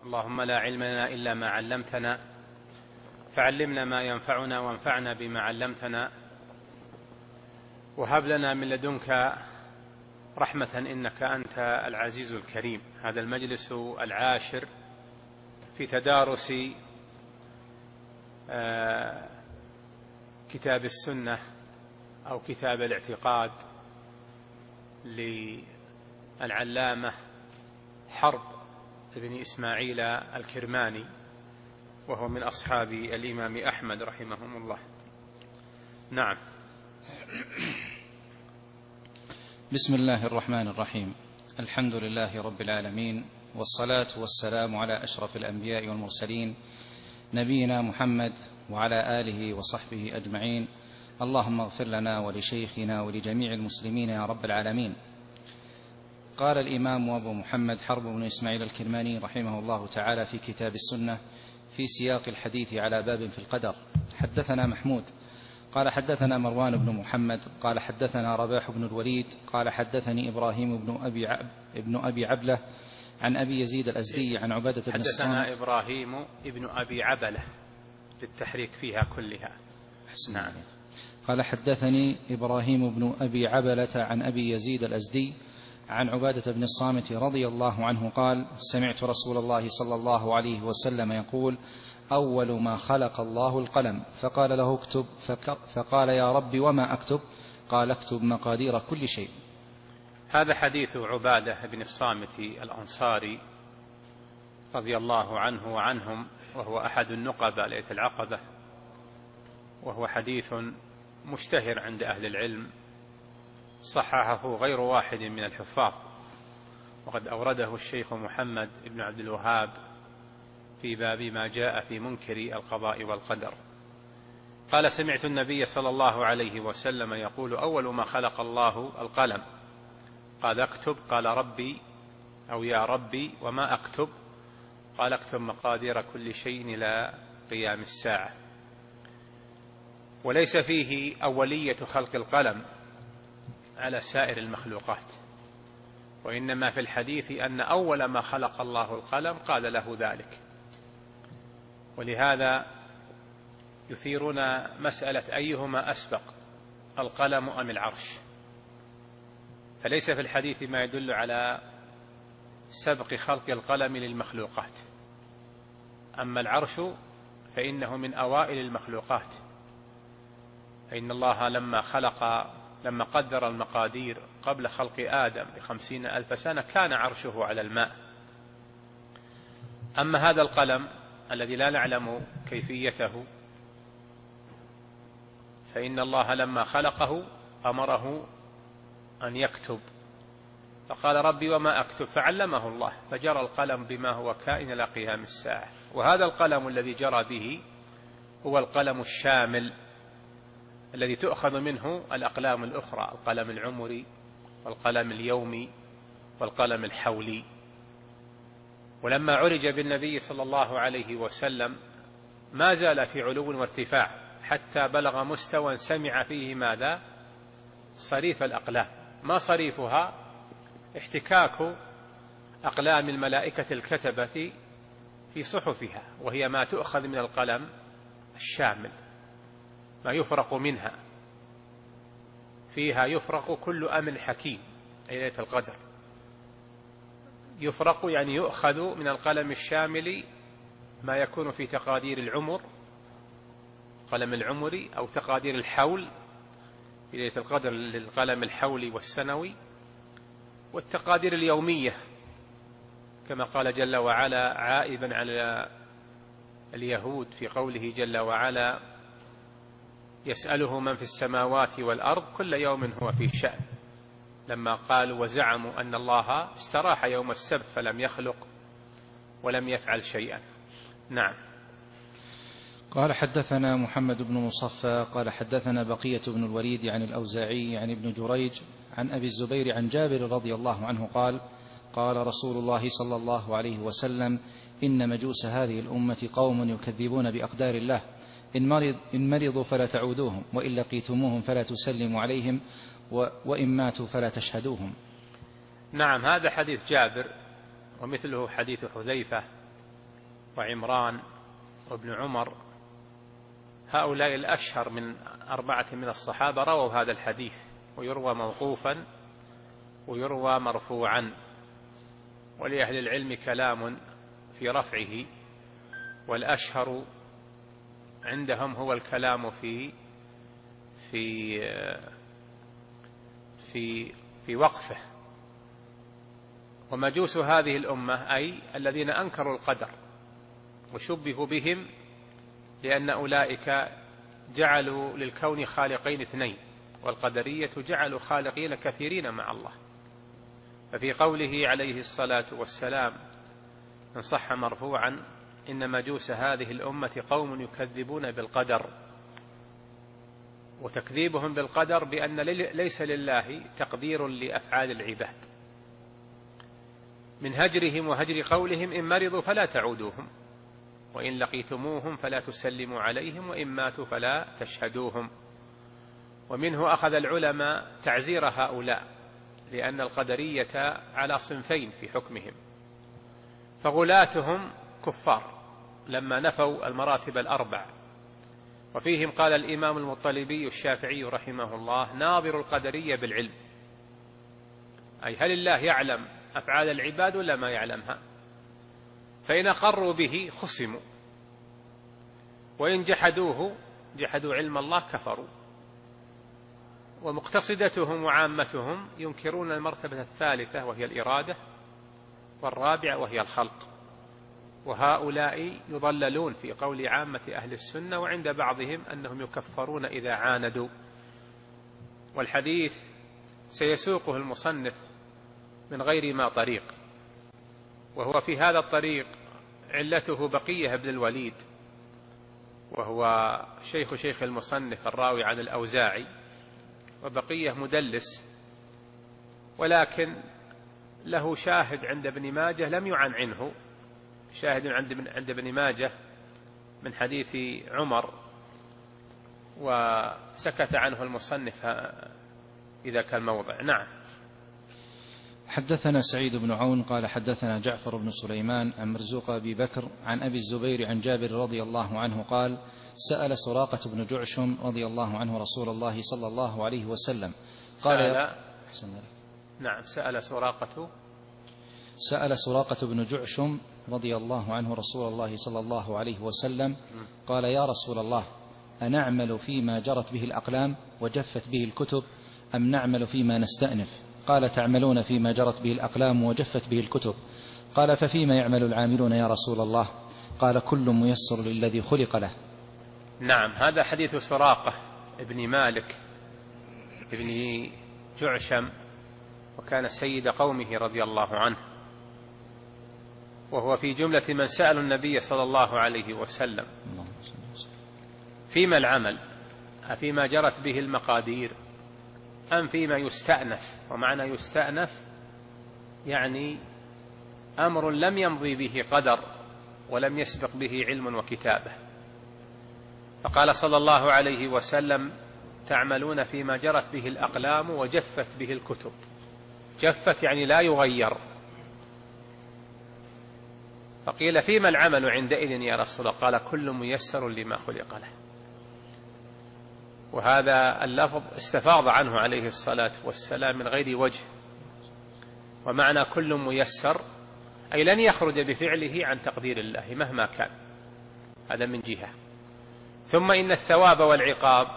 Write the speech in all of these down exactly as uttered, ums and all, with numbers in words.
اللهم لا علم لنا إلا ما علمتنا فعلمنا ما ينفعنا وانفعنا بما علمتنا وهب لنا من لدنك رحمة إنك أنت العزيز الكريم. هذا المجلس العاشر في تدارس كتاب السنة أو كتاب الاعتقاد للعلامة حرب بن إسماعيل الكرماني، وهو من أصحاب الإمام أحمد رحمهم الله. نعم. بسم الله الرحمن الرحيم. الحمد لله رب العالمين، والصلاة والسلام على أشرف الأنبياء والمرسلين نبينا محمد وعلى آله وصحبه أجمعين. اللهم اغفر لنا ولشيخنا ولجميع المسلمين يا رب العالمين. قال الإمام أبو محمد حرب بن إسماعيل الكرماني رحمه الله تعالى في كتاب السنة في سياق الحديث على باب في القدر: حدثنا محمود قال حدثنا مروان بن محمد قال حدثنا رباح بن الوليد قال حدثني إبراهيم بن أبي, عب ابن أبي عبلة عن أبي يزيد الأزدي عن عبادة بن الصامت. حدثنا إبراهيم ابن أبي عبلة للتحريك فيها كلها. نعم. قال حدثني إبراهيم بن أبي عبلة عن أبي يزيد الأزدي عن عبادة بن الصامت رضي الله عنه قال: سمعت رسول الله صلى الله عليه وسلم يقول: أول ما خلق الله القلم، فقال له اكتب، فقال يا رب وما أكتب؟ قال اكتب مقادير كل شيء. هذا حديث عبادة بن الصامت الأنصاري رضي الله عنه وعنهم، وهو أحد النقباء ليلة العقبة، وهو حديث مشتهر عند أهل العلم، صححه غير واحد من الحفاظ، وقد أورده الشيخ محمد بن عبد الوهاب في باب ما جاء في منكر القضاء والقدر. قال: سمعت النبي صلى الله عليه وسلم يقول: أول ما خلق الله القلم. قال: اكتب. قال: ربي أو يا ربي وما أكتب؟ قال: اكتب مقادير كل شيء إلى قيام الساعة. وليس فيه أولية خلق القلم على سائر المخلوقات، وإنما في الحديث أن أول ما خلق الله القلم قال له ذلك. ولهذا يثيرون مسألة أيهما أسبق، القلم أم العرش؟ فليس في الحديث ما يدل على سبق خلق القلم للمخلوقات، أما العرش فإنه من أوائل المخلوقات، فإن الله لما خلق لما قدر المقادير قبل خلق آدم بخمسين ألف سنة كان عرشه على الماء. أما هذا القلم الذي لا نعلم كيفيته، فإن الله لما خلقه أمره أن يكتب، فقال: ربي وما أكتب؟ فعلمه الله، فجرى القلم بما هو كائن إلى قيام الساعة. وهذا القلم الذي جرى به هو القلم الشامل الذي تؤخذ منه الأقلام الأخرى، القلم العمري والقلم اليومي والقلم الحولي. ولما عرج بالنبي صلى الله عليه وسلم ما زال في علو وارتفاع، حتى بلغ مستوى سمع فيه ماذا؟ صريف الأقلام. ما صريفها؟ احتكاك أقلام الملائكة الكتبة في صحفها، وهي ما تؤخذ من القلم الشامل، ما يفرق منها، فيها يفرق كل أمر حكيم، أي ليلة القدر. يفرق يعني يؤخذ من القلم الشامل ما يكون في تقادير العمر، قلم العمري، أو تقادير الحول في ليلة القدر للقلم الحولي والسنوي، والتقادير اليومية كما قال جل وعلا عائبا على اليهود في قوله جل وعلا: يسأله من في السماوات والأرض كل يوم هو في شأن، لما قالوا وزعموا أن الله استراح يوم السبت فلم يخلق ولم يفعل شيئا. نعم. قال حدثنا محمد بن مصفى قال حدثنا بقية بن الوليد عن الأوزاعي عن ابن جريج عن أبي الزبير عن جابر رضي الله عنه قال: قال رسول الله صلى الله عليه وسلم: إن مجوس هذه الأمة قوم يكذبون بأقدار الله، إن, مرض إن مرضوا فلا تعودوهم، وإن لقيتموهم فلا تسلموا عليهم، وإن ماتوا فلا تشهدوهم. نعم. هذا حديث جابر، ومثله حديث حذيفة وعمران وابن عمر، هؤلاء الأشهر من أربعة من الصحابة رووا هذا الحديث، ويروى موقوفا ويروى مرفوعا، ولأهل العلم كلام في رفعه، والأشهر عندهم هو الكلام في في في في وقفه. ومجوس هذه الأمة أي الذين أنكروا القدر وشبهوا بهم، لأن أولئك جعلوا للكون خالقين اثنين، والقدرية جعلوا خالقين كثيرين مع الله. ففي قوله عليه الصلاة والسلام إن صح مرفوعا إن مجوس هذه الأمة قوم يكذبون بالقدر، وتكذيبهم بالقدر بأن ليس لله تقدير لأفعال العباد، من هجرهم وهجر قولهم إن مرضوا فلا تعودوهم، وإن لقيتموهم فلا تسلموا عليهم، وإن ماتوا فلا تشهدوهم. ومنه أخذ العلماء تعزير هؤلاء، لأن القدرية على صنفين في حكمهم، فغلاتهم كفار لما نفوا المراتب الأربع، وفيهم قال الإمام المطلبي الشافعي رحمه الله ناظر القدرية بالعلم، أي هل الله يعلم أفعال العباد ولا ما يعلمها؟ فإن أقروا به خصموا، وإن جحدوه جحدوا علم الله كفروا. ومقتصدتهم وعامتهم ينكرون المرتبة الثالثة وهي الإرادة، والرابعة وهي الخلق، وهؤلاء يضللون في قول عامة أهل السنة، وعند بعضهم أنهم يكفرون إذا عاندوا. والحديث سيسوقه المصنف من غير ما طريق، وهو في هذا الطريق علته بقية بن الوليد، وهو شيخ شيخ المصنف الراوي عن الأوزاعي، وبقية مدلس، ولكن له شاهد عند ابن ماجه لم يعن عنه، شاهد عند ابن ماجه من حديث عمر، وسكت عنه المصنف إذا كان موضع. نعم. حدثنا سعيد بن عون قال حدثنا جعفر بن سليمان عن مرزوق أبي بكر عن أبي الزبير عن جابر رضي الله عنه قال سأل سراقة بن جعشم رضي الله عنه رسول الله صلى الله عليه وسلم قال سأل نعم سأل سراقة سأل سراقة بن جعشم رضي الله عنه رسول الله صلى الله عليه وسلم قال يا رسول الله أنعمل فيما جرت به الأقلام وجفت به الكتب أم نعمل فيما نستأنف؟ قال تعملون فيما جرت به الأقلام وجفت به الكتب. قال ففيما يعمل العاملون يا رسول الله؟ قال كل ميسر للذي خلق له. نعم. هذا حديث سراقة ابن مالك ابن جعشم، وكان سيد قومه رضي الله عنه، وهو في جملة من سألوا النبي صلى الله عليه وسلم فيما العمل، أفيما جرت به المقادير أم فيما يستأنف؟ ومعنى يستأنف يعني أمر لم يمضي به قدر ولم يسبق به علم وكتابة. فقال صلى الله عليه وسلم تعملون فيما جرت به الأقلام وجفت به الكتب. جفت يعني لا يغير. فقيل فيما العمل عندئذ يا رسول الله؟ قال كل ميسر لما خلق له. وهذا اللفظ استفاض عنه عليه الصلاة والسلام من غير وجه، ومعنى كل ميسر أي لن يخرج بفعله عن تقدير الله مهما كان. هذا من جهة. ثم إن الثواب والعقاب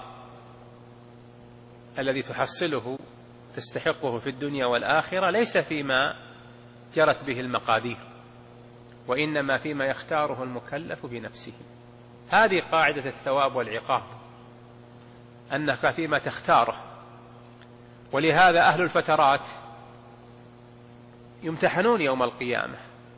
الذي تحصله تستحقه في الدنيا والآخرة ليس فيما جرت به المقادير، وإنما فيما يختاره المكلف بنفسه. هذه قاعدة الثواب والعقاب، أنك فيما تختاره. ولهذا أهل الفترات يمتحنون يوم القيامة،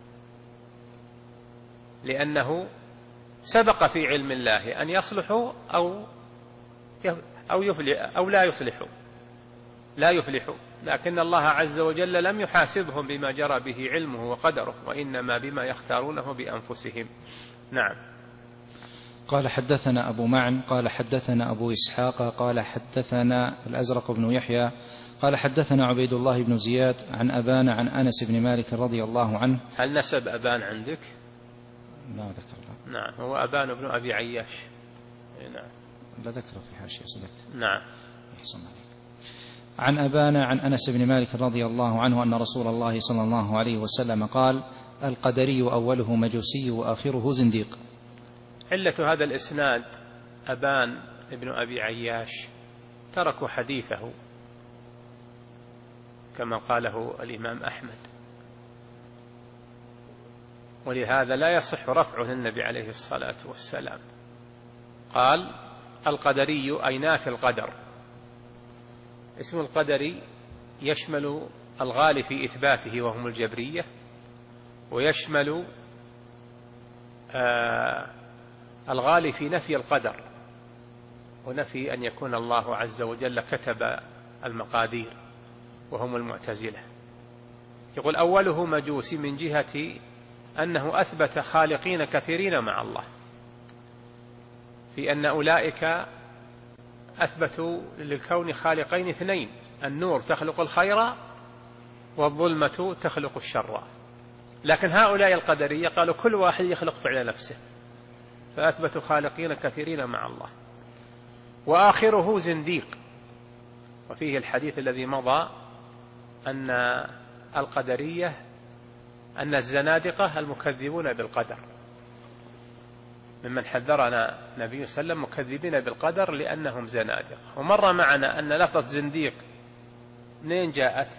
لأنه سبق في علم الله أن يصلحوا أو أو يفلح أو لا يصلحوا لا يفلحوا، لكن الله عز وجل لم يحاسبهم بما جرى به علمه وقدره، وإنما بما يختارونه بأنفسهم. نعم. قال حدثنا أبو معن قال حدثنا أبو إسحاق قال حدثنا الأزرق بن يحيى قال حدثنا عبيد الله بن زياد عن أبان عن أنس بن مالك رضي الله عنه. هل نسب أبان عندك؟ لا ذكر لا. نعم هو أبان بن أبي عياش. نعم لا ذكر في حاشية صدقت. نعم. يحسن عليك. عن أبان عن أنس بن مالك رضي الله عنه أن رسول الله صلى الله عليه وسلم قال القدري أوله مجوسي وآخره زنديق. علة هذا الإسناد أبان ابن أبي عياش تركوا حديثه كما قاله الإمام أحمد، ولهذا لا يصح رفعه للنبي عليه الصلاة والسلام. قال القدري أي نافي القدر. اسم القدري يشمل الغالي في إثباته وهم الجبرية، ويشمل آه الغالي في نفي القدر ونفي أن يكون الله عز وجل كتب المقادير وهم المعتزلة. يقول أوله مجوسي من جهة أنه أثبت خالقين كثيرين مع الله، في أن أولئك أثبتوا للكون خالقين اثنين، النور تخلق الخير والظلمة تخلق الشر، لكن هؤلاء القدرية قالوا كل واحد يخلق فعل نفسه، فأثبتوا خالقين كثيرين مع الله. وآخره زنديق، وفيه الحديث الذي مضى أن القدرية أن الزنادقة المكذبون بالقدر، ممن حذرنا النبي صلى الله عليه وسلم مكذبين بالقدر لأنهم زنادقة. ومر معنا أن لفظة زنديق منين جاءت؟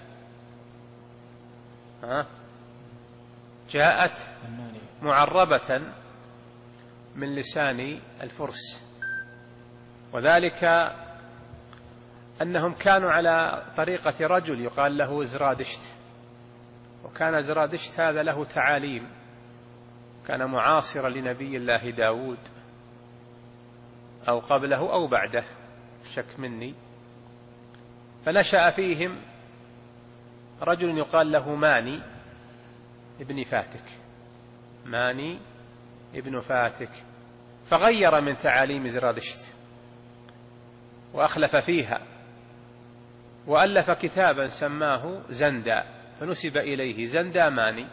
ها؟ جاءت معربة من لسان الفرس، وذلك أنهم كانوا على طريقة رجل يقال له زرادشت، وكان زرادشت هذا له تعاليم، كان معاصرا لنبي الله داود أو قبله أو بعده شك مني. فنشأ فيهم رجل يقال له ماني ابن فاتك، ماني ابن فاتك، فغير من تعاليم زرادشت وأخلف فيها، وألف كتابا سماه زندا، فنسب إليه زندا ماني،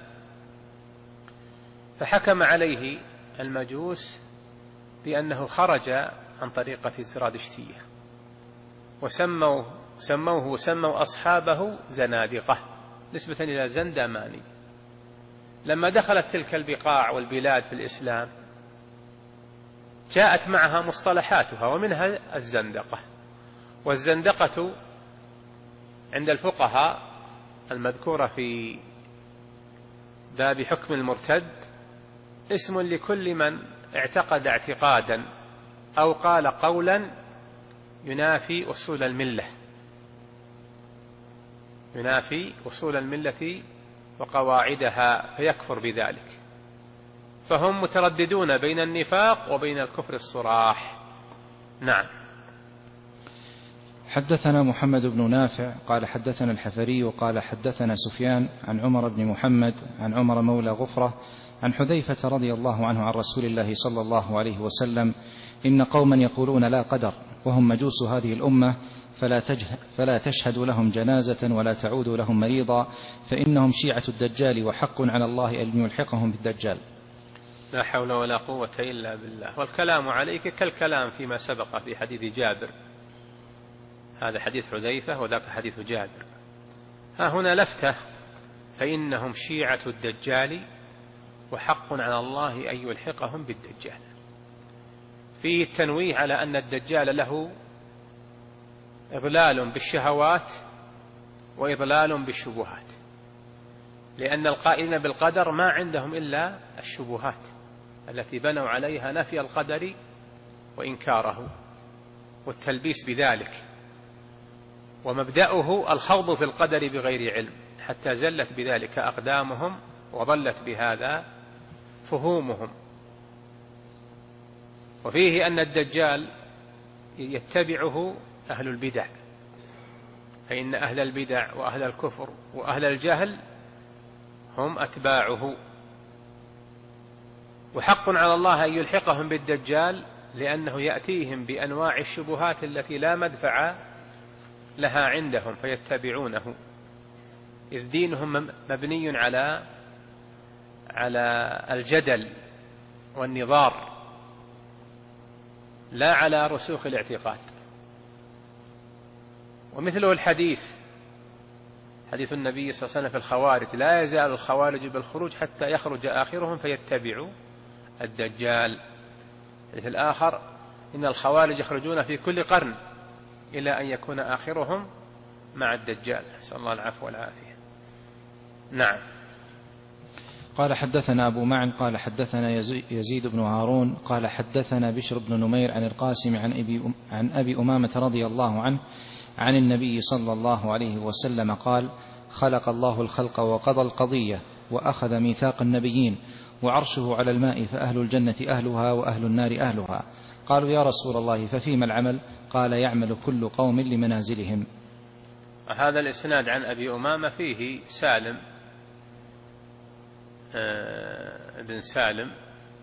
فحكم عليه المجوس بأنه خرج عن طريقة الزرادشتية، وسموه سموه وسموا أصحابه زنادقة نسبة إلى زندا ماني. لما دخلت تلك البقاع والبلاد في الإسلام جاءت معها مصطلحاتها، ومنها الزندقة. والزندقة عند الفقهاء المذكورة في باب حكم المرتد اسم لكل من اعتقد اعتقادا أو قال قولا ينافي أصول الملة، ينافي أصول الملة وقواعدها فيكفر بذلك، فهم مترددون بين النفاق وبين الكفر الصراح. نعم. حدثنا محمد بن نافع قال حدثنا الحفري قال حدثنا سفيان عن عمر بن محمد عن عمر مولى غفرة عن حذيفة رضي الله عنه عن رسول الله صلى الله عليه وسلم إن قوما يقولون لا قدر وهم مجوس هذه الأمة فلا, فلا تشهد لهم جنازة ولا تعود لهم مريضا فإنهم شيعة الدجال وحق على الله أن يلحقهم بالدجال. لا حول ولا قوة إلا بالله. والكلام عليك كالكلام فيما سبق في حديث جابر، هذا حديث حذيفة وذاك حديث جابر. ها هنا لفتة فإنهم شيعة الدجال وحق على الله أن يلحقهم بالدجال، فيه التنويه على أن الدجال له إضلال بالشهوات وإضلال بالشبهات، لأن القائلين بالقدر ما عندهم إلا الشبهات التي بنوا عليها نفي القدر وإنكاره والتلبيس بذلك، ومبدأه الخوض في القدر بغير علم حتى زلت بذلك أقدامهم وضلت بهذا فهومهم. وفيه أن الدجال يتبعه أهل البدع، فإن أهل البدع وأهل الكفر وأهل الجهل هم أتباعه، وحق على الله أن يلحقهم بالدجال لأنه يأتيهم بأنواع الشبهات التي لا مدفع لها عندهم فيتبعونه، إذ دينهم مبني على على الجدل والنظار لا على رسوخ الاعتقاد. ومثله الحديث حديث النبي صلى الله عليه وسلم في الخوارج: لا يزال الخوارج بالخروج حتى يخرج آخرهم فيتبعوا الدجال. الحديث الآخر: إن الخوارج يخرجون في كل قرن إلى أن يكون آخرهم مع الدجال، نسأل الله العفو والعافية. نعم. قال حدثنا أبو معن قال حدثنا يزيد بن هارون قال حدثنا بشر بن نمير عن القاسم عن أبي, عن أبي أمامة رضي الله عنه عن النبي صلى الله عليه وسلم قال: خلق الله الخلق وقضى القضية وأخذ ميثاق النبيين وعرشه على الماء، فأهل الجنة أهلها وأهل النار أهلها. قالوا: يا رسول الله ففيما العمل؟ قال: يعمل كل قوم لمنازلهم. هذا الإسناد عن أبي أمامة فيه سالم بن سالم،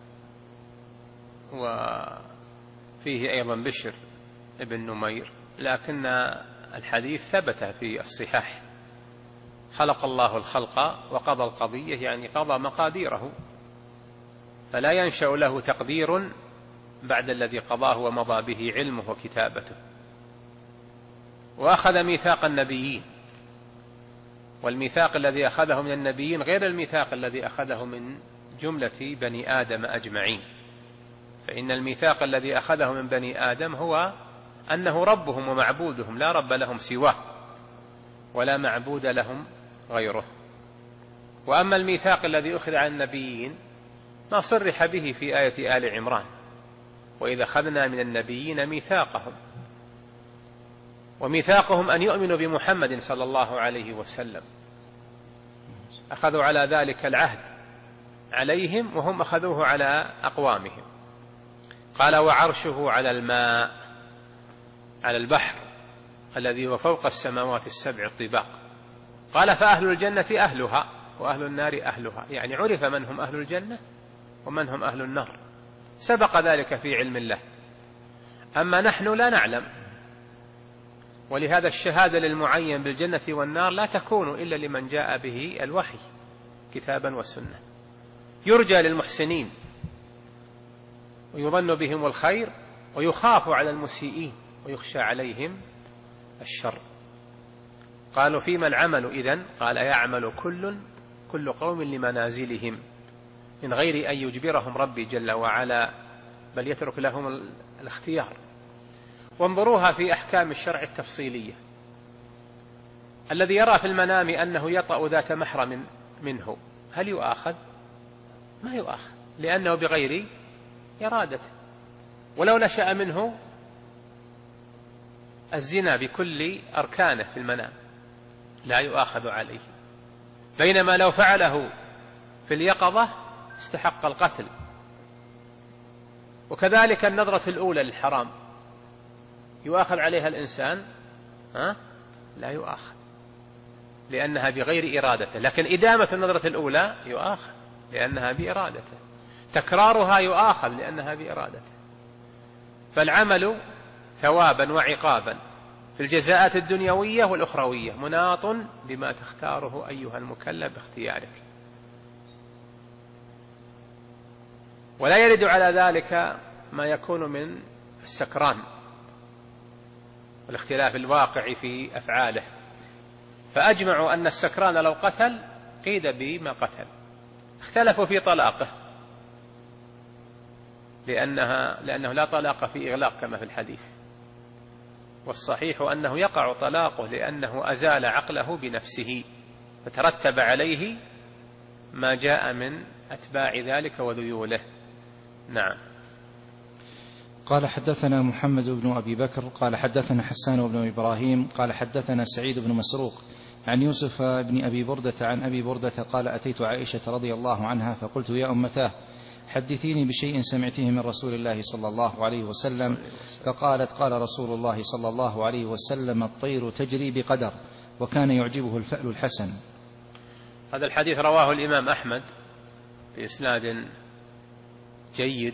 وفيه أيضا بشر بن نمير، لكن الحديث ثبت في الصحاح: خلق الله الخلق وقضى القضية، يعني قضى مقاديره، فلا ينشأ له تقدير بعد الذي قضاه ومضى به علمه وكتابته. وأخذ ميثاق النبيين، والميثاق الذي أخذه من النبيين غير الميثاق الذي أخذه من جملة بني آدم أجمعين. فإن الميثاق الذي أخذه من بني آدم هو أنه ربهم ومعبودهم، لا رب لهم سواه ولا معبود لهم غيره. وأما الميثاق الذي أخذ عن النبيين ما صرح به في آية آل عمران: وإذا أخذنا من النبيين ميثاقهم. وميثاقهم أن يؤمنوا بمحمد صلى الله عليه وسلم، أخذوا على ذلك العهد عليهم وهم أخذوه على أقوامهم. قال: وعرشه على الماء، على البحر الذي هو فوق السماوات السبع الطباق. قال: فأهل الجنة أهلها وأهل النار أهلها، يعني عرف من هم أهل الجنة ومن هم أهل النار، سبق ذلك في علم الله. أما نحن لا نعلم، ولهذا الشهادة للمعين بالجنة والنار لا تكون إلا لمن جاء به الوحي كتابا وسنة. يرجى للمحسنين ويظن بهم الخير، ويخاف على المسيئين ويخشى عليهم الشر. قالوا: فيما العمل إذن؟ قال: يعمل كل كل قوم لمنازلهم، من غير أن يجبرهم ربي جل وعلا، بل يترك لهم الاختيار. وانظروها في أحكام الشرع التفصيلية: الذي يرى في المنام أنه يطأ ذات محرم منه هل يؤاخذ؟ ما يؤاخذ، لأنه بغير إرادته. ولو نشأ منه الزنا بكل أركانه في المنام لا يؤاخذ عليه، بينما لو فعله في اليقظة استحق القتل. وكذلك النظرة الأولى للحرام يؤاخذ عليها الإنسان؟ ها؟ لا يؤاخذ، لأنها بغير إرادته. لكن إدامة النظرة الأولى يؤاخذ لأنها بإرادته، تكرارها يؤاخذ لأنها بإرادته. فالعمل ثوابا وعقابا في الجزاءات الدنيوية والأخروية مناط بما تختاره أيها المكلف باختيارك. ولا يرد على ذلك ما يكون من السكران والاختلاف الواقع في أفعاله. فأجمعوا أن السكران لو قتل قيد بما قتل. اختلفوا في طلاقه، لأنها لأنه لا طلاق في إغلاق كما في الحديث، والصحيح أنه يقع طلاقه لأنه أزال عقله بنفسه، فترتب عليه ما جاء من أتباع ذلك وذيوله. نعم. قال: حدثنا محمد بن أبي بكر قال حدثنا حسان بن إبراهيم قال حدثنا سعيد بن مسروق عن يوسف بن أبي بردة عن أبي بردة قال: أتيت عائشة رضي الله عنها فقلت: يا أمتاه، حدثيني بشيء سمعته من رسول الله صلى الله عليه وسلم. فقالت: قال رسول الله صلى الله عليه وسلم: الطير تجري بقدر، وكان يعجبه الفأل الحسن. هذا الحديث رواه الإمام أحمد بإسناد جيد.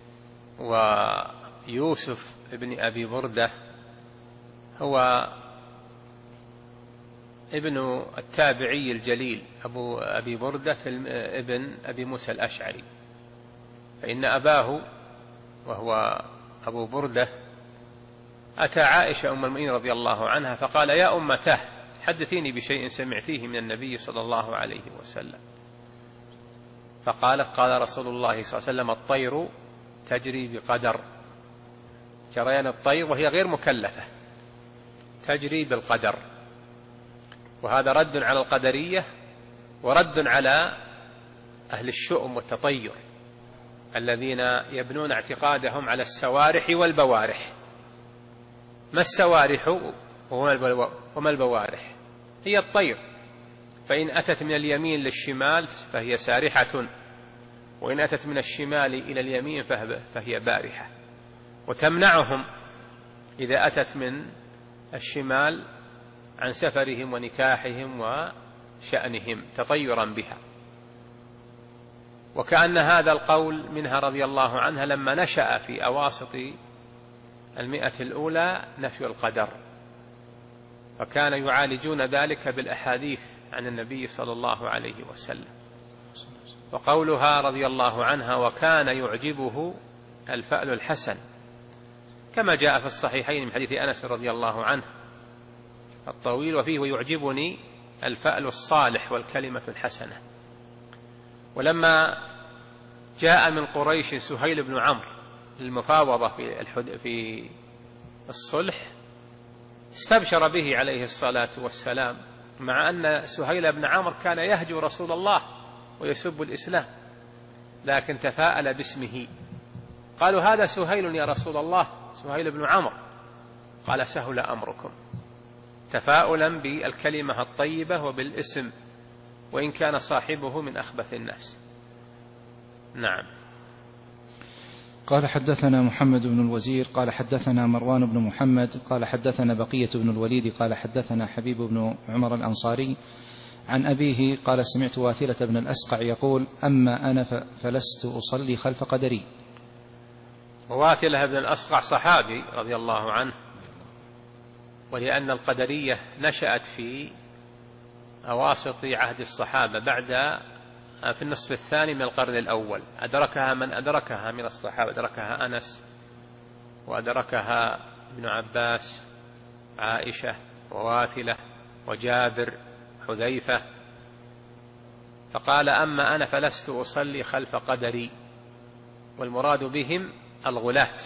ويوسف بن أبي بردة هو ابن التابعي الجليل أبو أبي بردة ابن أبي موسى الأشعري، فإن أباه وهو أبو بردة أتى عائشة أم المؤمنين رضي الله عنها فقال: يا أمته حدثيني بشيء سمعتيه من النبي صلى الله عليه وسلم. فقالت: قال رسول الله صلى الله عليه وسلم: الطير تجري بقدر. جريان الطير وهي غير مكلفة تجري بالقدر، وهذا رد على القدرية ورد على أهل الشؤم والتطير الذين يبنون اعتقادهم على السوارح والبوارح. ما السوارح وما البوارح؟ هي الطير، فإن أتت من اليمين للشمال فهي سارحة، وإن أتت من الشمال إلى اليمين فهي بارحة، وتمنعهم إذا أتت من الشمال عن سفرهم ونكاحهم وشأنهم تطيرا بها. وكأن هذا القول منها رضي الله عنها لما نشأ في أواسط المئة الأولى نفي القدر، فكان يعالجون ذلك بالأحاديث عن النبي صلى الله عليه وسلم. وقولها رضي الله عنها: وكان يعجبه الفأل الحسن، كما جاء في الصحيحين من حديث أنس رضي الله عنه الطويل وفيه: ويعجبني الفأل الصالح والكلمة الحسنة. ولما جاء من قريش سهيل بن عمرو للمفاوضة في في الصلح استبشر به عليه الصلاة والسلام، مع أن سهيل بن عمرو كان يهجو رسول الله ويسب الإسلام، لكن تفاءل باسمه. قالوا: هذا سهيل يا رسول الله، سهيل بن عمرو. قال: سهل أمركم، تفاؤلا بالكلمة الطيبة وبالاسم، وإن كان صاحبه من أخبث الناس. نعم. قال: حدثنا محمد بن الوزير قال حدثنا مروان بن محمد قال حدثنا بقية بن الوليد قال حدثنا حبيب بن عمر الأنصاري عن أبيه قال: سمعت واثلة بن الأسقع يقول: أما أنا فلست أصلي خلف قدري. وواثلة بن الأسقع صحابي رضي الله عنه، ولأن القدرية نشأت في أواسط عهد الصحابة بعد في النصف الثاني من القرن الأول، أدركها من أدركها من الصحابة، أدركها أنس وأدركها ابن عباس، عائشة وواثلة وجابر حذيفة. فقال: أما أنا فلست أصلي خلف قدري، والمراد بهم الغلاة.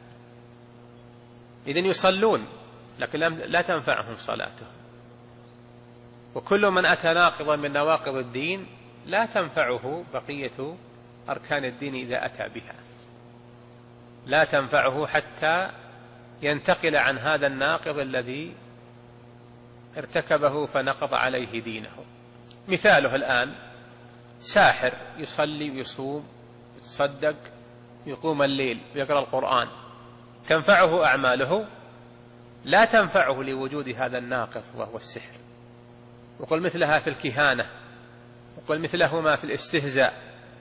إذن يصلون لكن لا تنفعهم صلاتهم، وكل من أتى ناقضا من نواقض الدين لا تنفعه بقية أركان الدين إذا أتى بها، لا تنفعه حتى ينتقل عن هذا الناقض الذي ارتكبه فنقض عليه دينه. مثاله الآن ساحر يصلي ويصوم يتصدق يقوم الليل ويقرأ القرآن، تنفعه أعماله؟ لا تنفعه لوجود هذا الناقض وهو السحر. وقل مثلها في الكهانة، وقل مثلهما في الاستهزاء،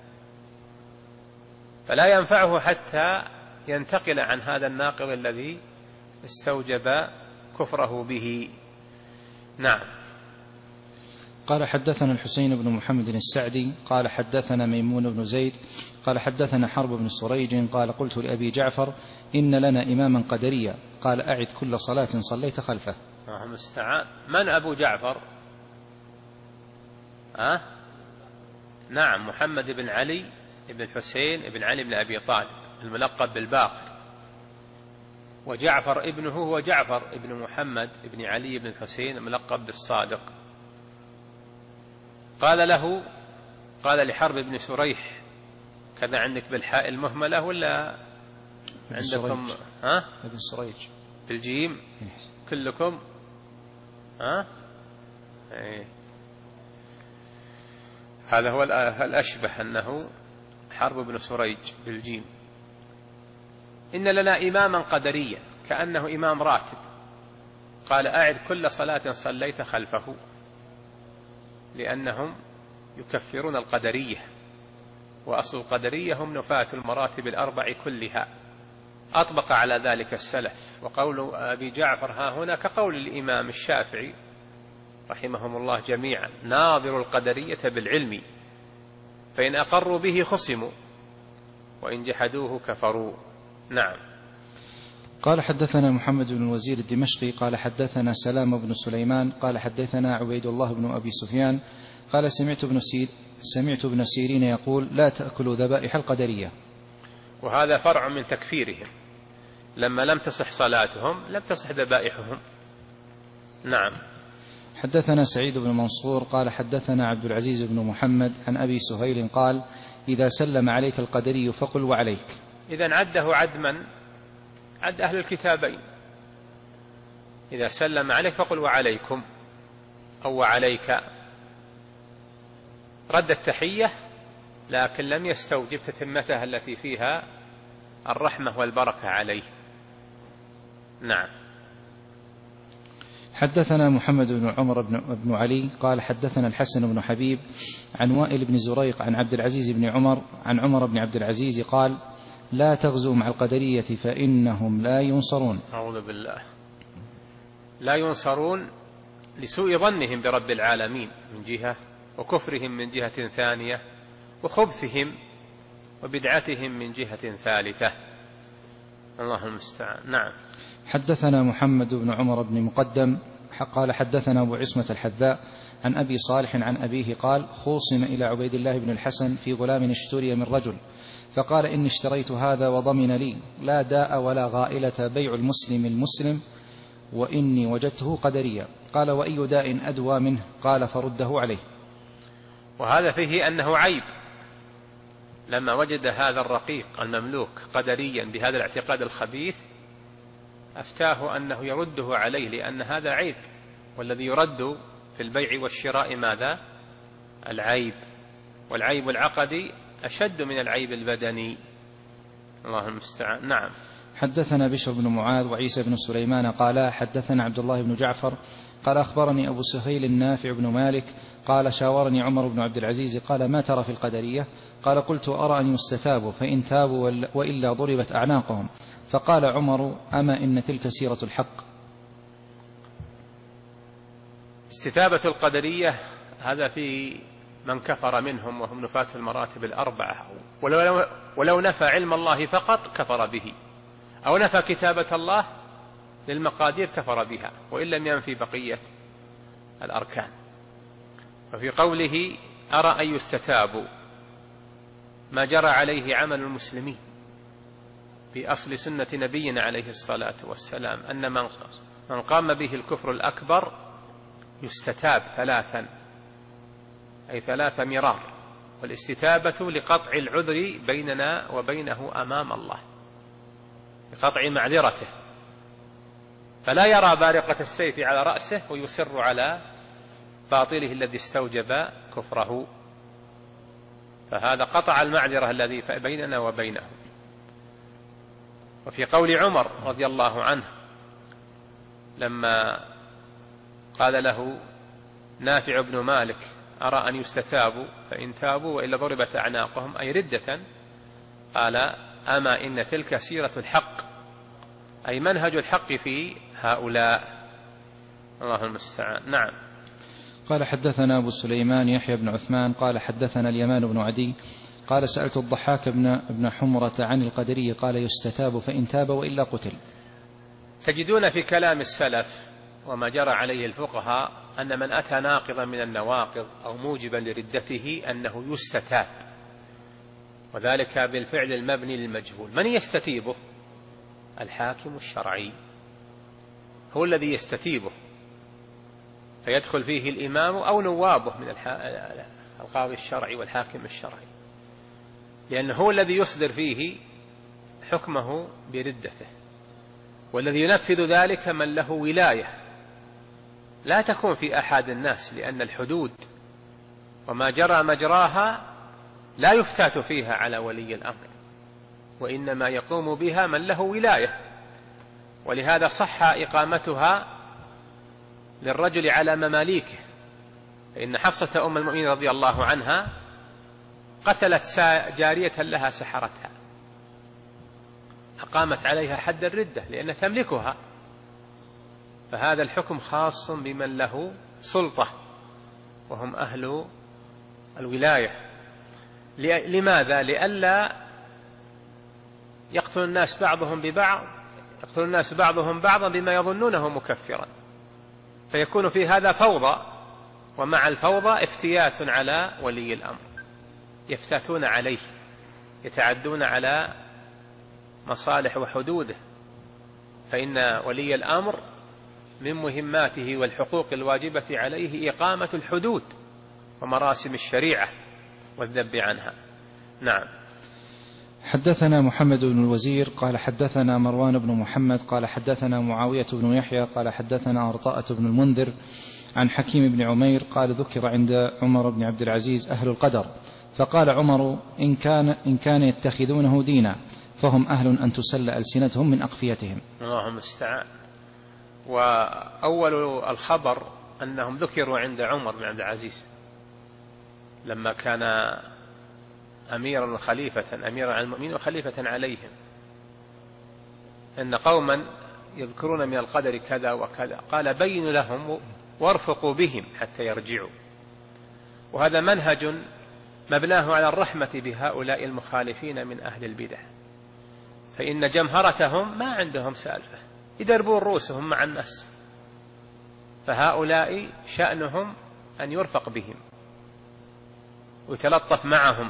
فلا ينفعه حتى ينتقل عن هذا الناقض الذي استوجب كفره به. نعم. قال: حدثنا الحسين بن محمد السعدي قال حدثنا ميمون بن زيد قال حدثنا حرب بن سريج قال: قلت لأبي جعفر: إن لنا إماما قدريا. قال: أعد كل صلاة صليت خلفه. الله المستعان. من أبو جعفر؟ أه؟ نعم، محمد بن علي بن الحسين بن علي بن أبي طالب الملقب بالباقر، وجعفر ابنه هو جعفر ابن محمد بن علي بن الحسين الملقب بالصادق. قال له قال لحرب بن سريح، كذا عندك بالحاء المهملة ولا عندكم؟ ها؟ ابن سريج بالجيم كلكم؟ ها؟ ايه. هذا هو الأشبه، أنه حرب بن سريج بالجيم. إن لنا إماما قدريا، كأنه إمام راتب. قال: أعد كل صلاة صليت خلفه، لأنهم يكفرون القدرية، وأصل القدرية هم نفاة المراتب الأربع كلها. أطبق على ذلك السلف. وقول أبي جعفر ها هنا كقول الإمام الشافعي رحمهم الله جميعا: ناظر القدرية بالعلم، فإن أقروا به خصموا، وإن جحدوه كفروا. نعم. قال حدثنا محمد بن الوزير الدمشقي قال حدثنا سلام بن سليمان قال حدثنا عبيد الله بن أبي سفيان قال سمعت ابن سير سمعت ابن سيرين يقول لا تأكلوا ذبائح القدرية. وهذا فرع من تكفيرهم، لما لم تصح صلاتهم لم تصح ذبائحهم. نعم. حدثنا سعيد بن منصور قال حدثنا عبد العزيز بن محمد عن أبي سهيل قال إذا سلم عليك القدري فقل وعليك. إذن عده عد من؟ عد أهل الكتابين. إذا سلم عليك فقل وعليكم أو وعليك، رد التحية لكن لم يستوجب تتمتها التي فيها الرحمة والبركة عليه. نعم. حدثنا محمد بن عمر بن علي قال حدثنا الحسن بن حبيب عن وائل بن زريق عن عبد العزيز بن عمر عن عمر بن عبد العزيز قال لا تغزوا مع القدرية فإنهم لا ينصرون. أعوذ بالله. لا ينصرون لسوء ظنهم برب العالمين من جهة، وكفرهم من جهة ثانية، وخبثهم وبدعتهم من جهة ثالثة. الله المستعان. نعم. حدثنا محمد بن عمر بن مقدم قال حدثنا أبو عصمة الحذاء عن أبي صالح عن أبيه قال خوصم إلى عبيد الله بن الحسن في غلام اشتري من رجل فقال إني اشتريت هذا وضمن لي لا داء ولا غائلة بيع المسلم المسلم وإني وجدته قدريا. قال وأي داء أدوى منه؟ قال فرده عليه. وهذا فيه أنه عيب، لما وجد هذا الرقيق المملوك قدريا بهذا الاعتقاد الخبيث أفتاه أنه يرده عليه، لأن هذا عيب، والذي يرد في البيع والشراء ماذا؟ العيب، والعيب العقدي أشد من العيب البدني. الله المستعان. نعم. حدثنا بشر بن معاذ وعيسى بن سليمان قال حدثنا عبد الله بن جعفر قال أخبرني أبو سهيل النافع بن مالك قال شاورني عمر بن عبد العزيز قال ما ترى في القدرية؟ قال قلت أرى أن يستتابوا فإن تابوا وإلا ضربت أعناقهم. فقال عمر أما إن تلك سيرة الحق. استتابة القدرية هذا في من كفر منهم وهم نفاة المراتب الأربعة، ولو, ولو نفى علم الله فقط كفر به، أو نفى كتابة الله للمقادير كفر بها، وإن لم ينفي بقية الأركان. وفي قوله أرى أن يستتابوا ما جرى عليه عمل المسلمين في أصل سنة نبينا عليه الصلاة والسلام أن من قام به الكفر الأكبر يستتاب ثلاثا، أي ثلاث مرار، والاستتابة لقطع العذر بيننا وبينه أمام الله، لقطع معذرته، فلا يرى بارقة السيف على رأسه ويسر على باطله الذي استوجب كفره، فهذا قطع المعذرة الذي بيننا وبينه. وفي قول عمر رضي الله عنه لما قال له نافع بن مالك أرى أن يستتابوا فإن تابوا وإلا ضربت أعناقهم، أي ردة، قال أما إن تلك سيرة الحق، أي منهج الحق في هؤلاء. الله المستعان. نعم. قال حدثنا أبو سليمان يحيى بن عثمان قال حدثنا اليمان بن عدي قال سألت الضحاك بن, بن حمرة عن القدري قال يستتاب فإن تاب وإلا قتل. تجدون في كلام السلف وما جرى عليه الفقهاء أن من أتى ناقضا من النواقض أو موجبا لردته أنه يستتاب، وذلك بالفعل المبني للمجهول. من يستتيبه؟ الحاكم الشرعي هو الذي يستتيبه، فيدخل فيه الإمام أو نوابه من القاضي الشرعي والحاكم الشرعي، لأنه هو الذي يصدر فيه حكمه بردته، والذي ينفذ ذلك من له ولاية لا تكون في أحد الناس، لأن الحدود وما جرى مجراها لا يفتات فيها على ولي الأمر، وإنما يقوم بها من له ولاية. ولهذا صح إقامتها للرجل على مماليكه، فإن حفصة أم المؤمنين رضي الله عنها قتلت جارية لها سحرتها، أقامت عليها حد الردة لأنها تملكها، فهذا الحكم خاص بمن له سلطة وهم أهل الولاية. لماذا؟ لئلا يقتل الناس بعضهم ببعض يقتل الناس بعضهم بعضا بما يظنونه مكفرا، فيكون في هذا فوضى، ومع الفوضى افتيات على ولي الأمر، يفتاتون عليه، يتعدون على مصالح وحدوده، فإن ولي الأمر من مهماته والحقوق الواجبة عليه إقامة الحدود ومراسم الشريعة والذب عنها. نعم. حدثنا محمد بن الوزير قال حدثنا مروان بن محمد قال حدثنا معاوية بن يحيى قال حدثنا أرطاءة بن المنذر عن حكيم بن عمير قال ذكر عند عمر بن عبد العزيز أهل القدر، فقال عمر إن كان, إن كان يتخذونه دينا فهم أهل أن تسل ألسنتهم من أقفيتهم. اللهم المستعان. وأول الخبر أنهم ذكروا عند عمر بن عبد العزيز لما كان أميرا خليفة أميرا على المؤمنين وخليفة عليهم، أن قوما يذكرون من القدر كذا وكذا، قال بينوا لهم وارفقوا بهم حتى يرجعوا. وهذا منهج مبناه على الرحمة بهؤلاء المخالفين من أهل البدع، فإن جمهرتهم ما عندهم سالفة، يدربون رؤوسهم مع الناس، فهؤلاء شأنهم أن يرفق بهم ويتلطف معهم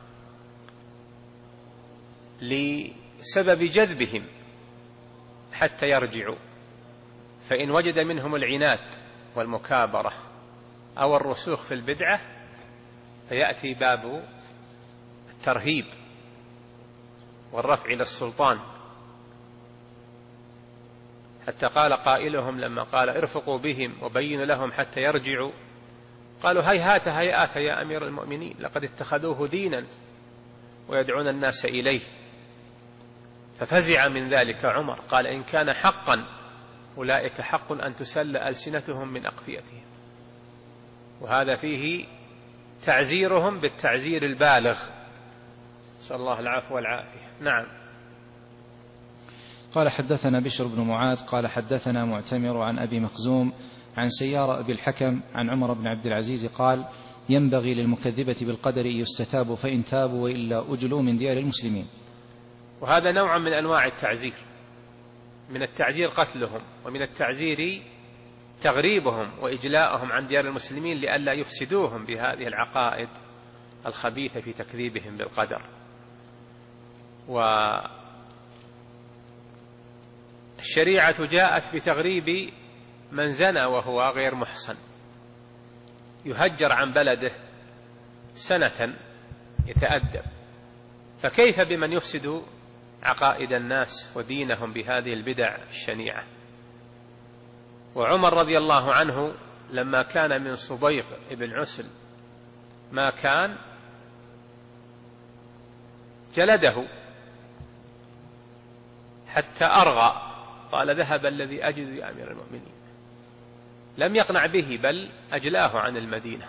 لسبب جذبهم حتى يرجعوا، فإن وجد منهم العناد والمكابرة أو الرسوخ في البدعة فيأتي باب الترهيب والرفع إلى السلطان، حتى قال قائلهم لما قال ارفقوا بهم وبينوا لهم حتى يرجعوا، قالوا هيهات هيئات يا أمير المؤمنين، لقد اتخذوه دينا ويدعون الناس إليه. ففزع من ذلك عمر، قال إن كان حقا أولئك حق أن تسل ألسنتهم من أقفيتهم، وهذا فيه تعزيرهم بالتعزير البالغ، نسأل الله العفو والعافية. نعم. قال حدثنا بشر بن معاذ قال حدثنا معتمر عن أبي مخزوم عن سيار أبي الحكم عن عمر بن عبد العزيز قال ينبغي للمكذبة بالقدر يستتاب فإن تابوا وإلا أجلوا من ديار المسلمين. وهذا نوع من أنواع التعزير، من التعزير قتلهم، ومن التعزير تغريبهم وإجلاءهم عن ديار المسلمين لئلا يفسدوهم بهذه العقائد الخبيثة في تكذيبهم بالقدر. والشريعة جاءت بتغريب من زنى وهو غير محصن، يهجر عن بلده سنة يتأدب، فكيف بمن يفسد عقائد الناس ودينهم بهذه البدع الشنيعة. وعمر رضي الله عنه لما كان من صبيغ ابن عسل ما كان جلده حتى أرغى، قال ذهب الذي أجد يا أمير المؤمنين، لم يقنع به بل أجلاه عن المدينة.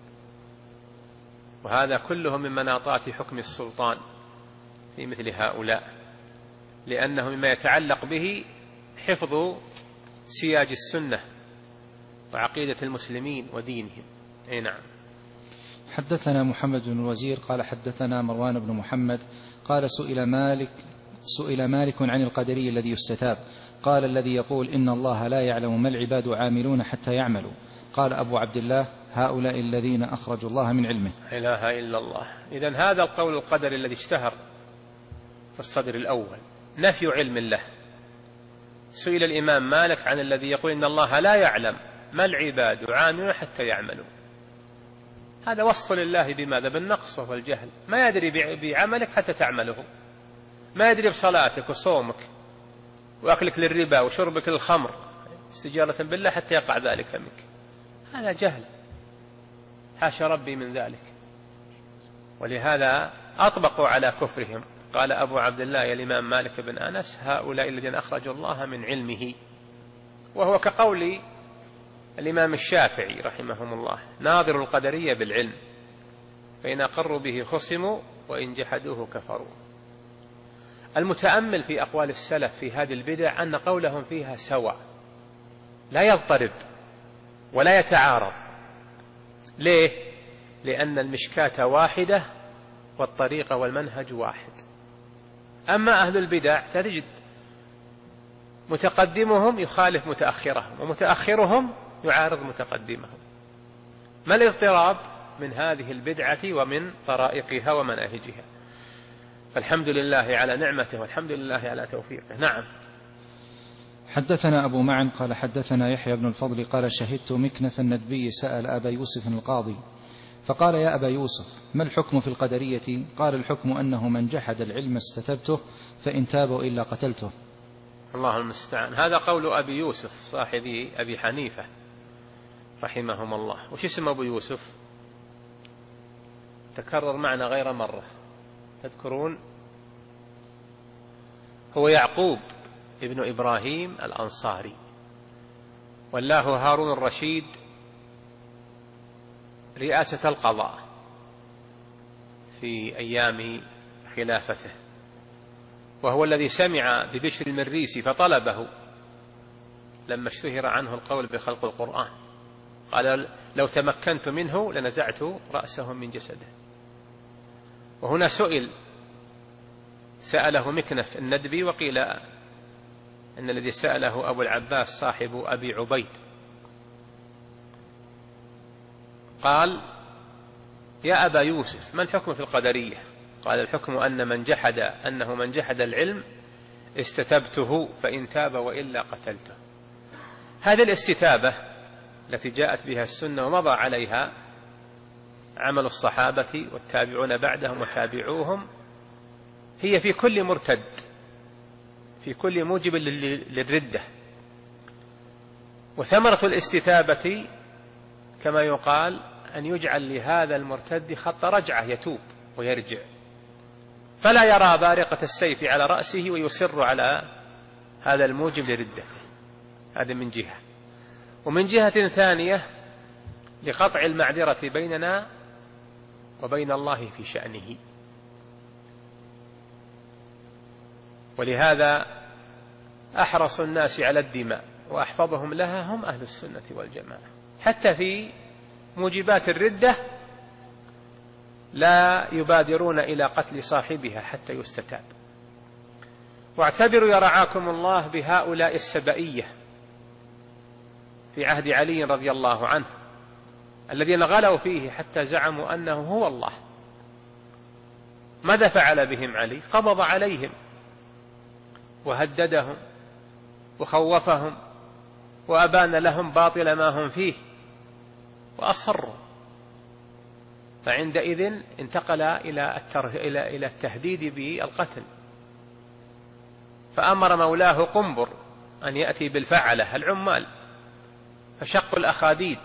وهذا كله من مناطات حكم السلطان في مثل هؤلاء، لأنه مما يتعلق به حفظ سياج السنة وعقيدة المسلمين ودينهم. أي نعم. حدثنا محمد بن الوزير قال حدثنا مروان بن محمد قال سئل مالك سئل مالك عن القدري الذي يستتاب، قال الذي يقول إن الله لا يعلم ما العباد عاملون حتى يعملوا، قال أبو عبد الله هؤلاء الذين أخرجوا الله من علمه. لا إله إلا الله. إذن هذا القول القدري الذي اشتهر في الصدر الأول نفي علم الله. سئل الإمام مالك عن الذي يقول إن الله لا يعلم ما العباد عاملون حتى يعملوا، هذا وصف لله بماذا؟ بالنقص وهو الجهل، ما يدري بعملك حتى تعمله، ما يدري بصلاتك وصومك وأكلك للربا وشربك للخمر استجارة بالله حتى يقع ذلك منك، هذا جهل، حاشا ربي من ذلك. ولهذا أطبقوا على كفرهم. قال أبو عبد الله يا الإمام مالك بن أنس هؤلاء الذين أخرجوا الله من علمه، وهو كقول الإمام الشافعي رحمهم الله ناظر القدرية بالعلم، فإن أقروا به خصموا وإن جحدوه كفروا. المتأمل في أقوال السلف في هذه البدع أن قولهم فيها سواء، لا يضطرب ولا يتعارض. ليه؟ لأن المشكاة واحدة والطريقة والمنهج واحد. أما أهل البدع تجد متقدمهم يخالف متأخرهم ومتأخرهم يعارض متقدمهم. ما الاضطراب؟ من هذه البدعة ومن طرائقها ومناهجها. الحمد لله على نعمته والحمد لله على توفيقه. نعم. حدثنا أبو معن قال حدثنا يحيى بن الفضل قال شهدت مكنف الندبي سأل أبا يوسف القاضي فقال يا أبا يوسف ما الحكم في القدرية؟ قال الحكم أنه من جحد العلم استتبته فإن تابوا إلا قتلته. الله المستعان. هذا قول أبي يوسف صاحب أبي حنيفة رحمهم الله. وش اسم أبو يوسف؟ تكرر معنا غير مرة، تذكرون؟ هو يعقوب ابن إبراهيم الأنصاري، والله هارون الرشيد رئاسة القضاء في أيام خلافته، وهو الذي سمع ببشر المريسي فطلبه لما اشتهر عنه القول بخلق القرآن، قال لو تمكنت منه لنزعت رأسه من جسده. وهنا سئل سأله مكنف الندبي، وقيل أن الذي سأله أبو العباس صاحب أبي عبيد، قال يا أبا يوسف ما الحكم في القدرية؟ قال الحكم أن من جحد أنه من جحد العلم استتبته فإن تاب وإلا قتلته. هذه الاستتابة التي جاءت بها السنة ومضى عليها عمل الصحابة والتابعون بعدهم وتابعوهم، هي في كل مرتد، في كل موجب للردة. وثمرة الاستتابة كما يقال أن يجعل لهذا المرتد خط رجعة يتوب ويرجع، فلا يرى بارقة السيف على رأسه ويصر على هذا الموجب لردته. هذا من جهة. ومن جهة ثانية لقطع المعذرة بيننا وبين الله في شأنه. ولهذا أحرص الناس على الدماء وأحفظهم لها هم أهل السنة والجماعة، حتى في موجبات الردة لا يبادرون إلى قتل صاحبها حتى يستتاب. واعتبروا يا رعاكم الله بهؤلاء السبئية في عهد علي رضي الله عنه الذين غلوا فيه حتى زعموا أنه هو الله. ماذا فعل بهم علي؟ قبض عليهم وهددهم وخوفهم وأبان لهم باطل ما هم فيه وأصروا، فعندئذ انتقل إلى إلى التهديد بالقتل، فأمر مولاه قنبر أن يأتي بالفعلة العمال، فشقوا الأخاديد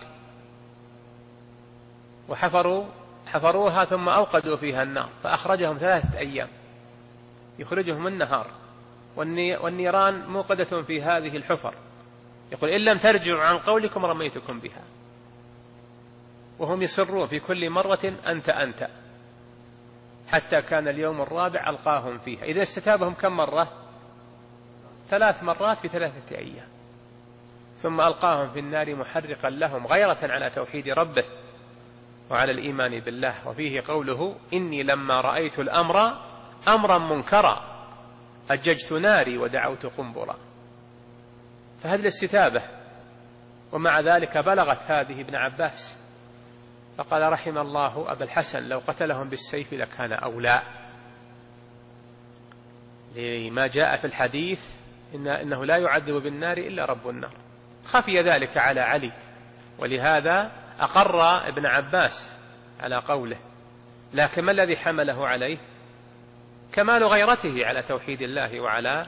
وحفروا حفروها ثم أوقدوا فيها النار، فأخرجهم ثلاثة أيام يخرجهم النهار والنيران موقدة في هذه الحفر، يقول إن لم ترجعوا عن قولكم رميتكم بها، وهم يصرون في كل مرة أنت أنت، حتى كان اليوم الرابع ألقاهم فيها. إذا استتابهم كم مرة؟ ثلاث مرات في ثلاثة أيام، ثم ألقاهم في النار محرقا لهم غيرة على توحيد ربه وعلى الإيمان بالله. وفيه قوله إني لما رأيت الأمر أمرا منكرا أججت ناري ودعوت قنبرا. فهذه الاستتابة، ومع ذلك بلغت هذه ابن عباس فقال رحم الله أبا الحسن لو قتلهم بالسيف لكان أولى، لما جاء في الحديث إن إنه لا يعذب بالنار إلا رب النار. خفي ذلك على علي، ولهذا أقر ابن عباس على قوله، لكن ما الذي حمله عليه؟ كمال غيرته على توحيد الله وعلى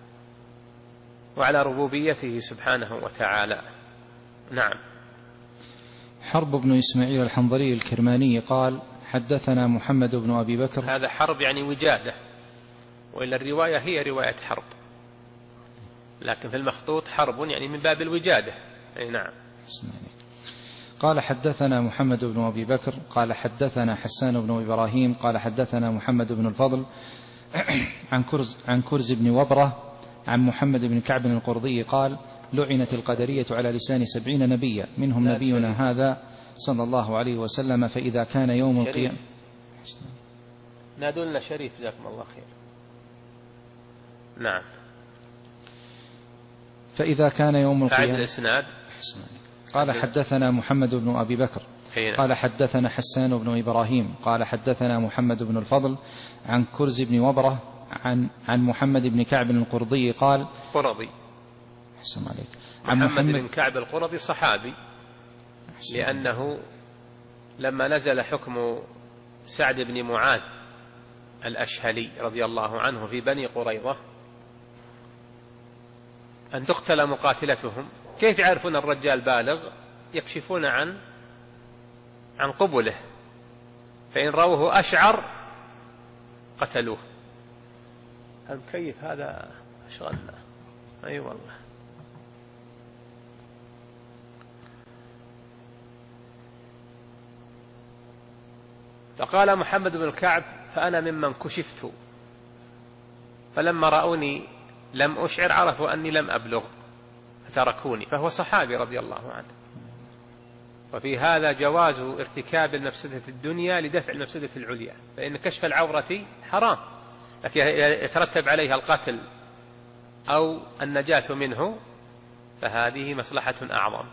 وعلى ربوبيته سبحانه وتعالى. نعم. حرب بن إسماعيل الحنظلي الكرماني قال حدثنا محمد بن أبي بكر. هذا حرب يعني وجادة، وإلا الرواية هي رواية حرب، لكن في المخطوط حرب يعني من باب الوجادة. أي نعم. قال حدثنا محمد بن أبي بكر قال حدثنا حسان بن إبراهيم قال حدثنا محمد بن الفضل عن كرز, عن كرز بن وبرة عن محمد بن كعب القرظي قال لعنت القدرية على لسان سبعين نبيا منهم نبينا شريف. هذا صلى الله عليه وسلم فإذا كان يوم القيامة. نادوا لنا شريف جزاكم الله خير. نعم. فإذا كان يوم القيامة. الإسناد. قال حدثنا محمد بن أبي بكر قال حدثنا حسان بن إبراهيم قال حدثنا محمد بن الفضل عن كرز بن وبرة عن عن محمد بن كعب القرظي قال قرظي حسن عليك عن محمد, محمد بن كعب القرظي صحابي، لأنه لما نزل حكم سعد بن معاذ الأشهلي رضي الله عنه في بني قريظة أن تقتل مقاتلتهم، كيف يعرفون الرجال بالغ؟ يكشفون عن عن قبله، فإن روه أشعر قتلوه. المكيف هذا أشغلنا. أي أيوة والله. فقال محمد بن الكعب فأنا ممن كشفت، فلما رأوني لم أشعر عرفوا أني لم أبلغ فتركوني، فهو صحابي رضي الله عنه. وفي هذا جواز ارتكاب المفسدة الدنيا لدفع المفسدة العليا، فإن كشف العورة حرام، لكن يترتب عليها القتل أو النجاة منه فهذه مصلحة أعظم.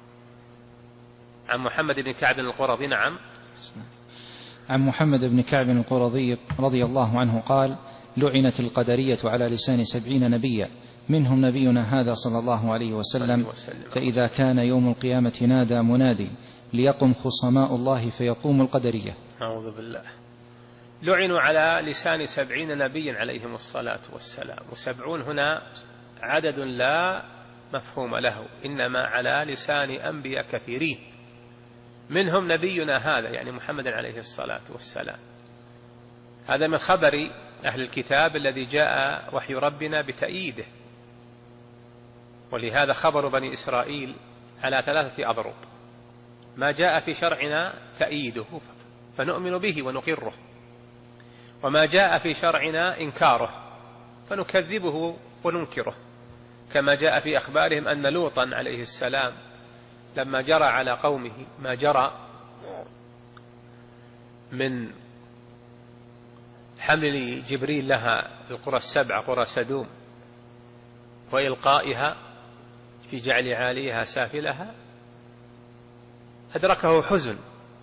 عن محمد بن كعب القرظي. نعم. عن محمد بن كعب القرظي رضي الله عنه قال لعنت القدرية على لسان سبعين نبيا منهم نبينا هذا صلى الله عليه وسلم، فإذا كان يوم القيامة نادى منادي ليقم خصماء الله فيقوم القدرية. أعوذ بالله. لعنوا على لسان سبعين نبيا عليهم الصلاة والسلام، وسبعون هنا عدد لا مفهوم له، إنما على لسان أنبياء كثيرين منهم نبينا هذا يعني محمد عليه الصلاة والسلام. هذا من خبر أهل الكتاب الذي جاء وحي ربنا بتأييده، ولهذا خبر بني إسرائيل على ثلاثة أضرب: ما جاء في شرعنا تأييده فنؤمن به ونقره، وما جاء في شرعنا إنكاره فنكذبه وننكره، كما جاء في أخبارهم أن لوطا عليه السلام لما جرى على قومه ما جرى من حمل جبريل لها القرى السبع قرى سدوم وإلقائها في جعل عاليها سافلها، أدركه حزن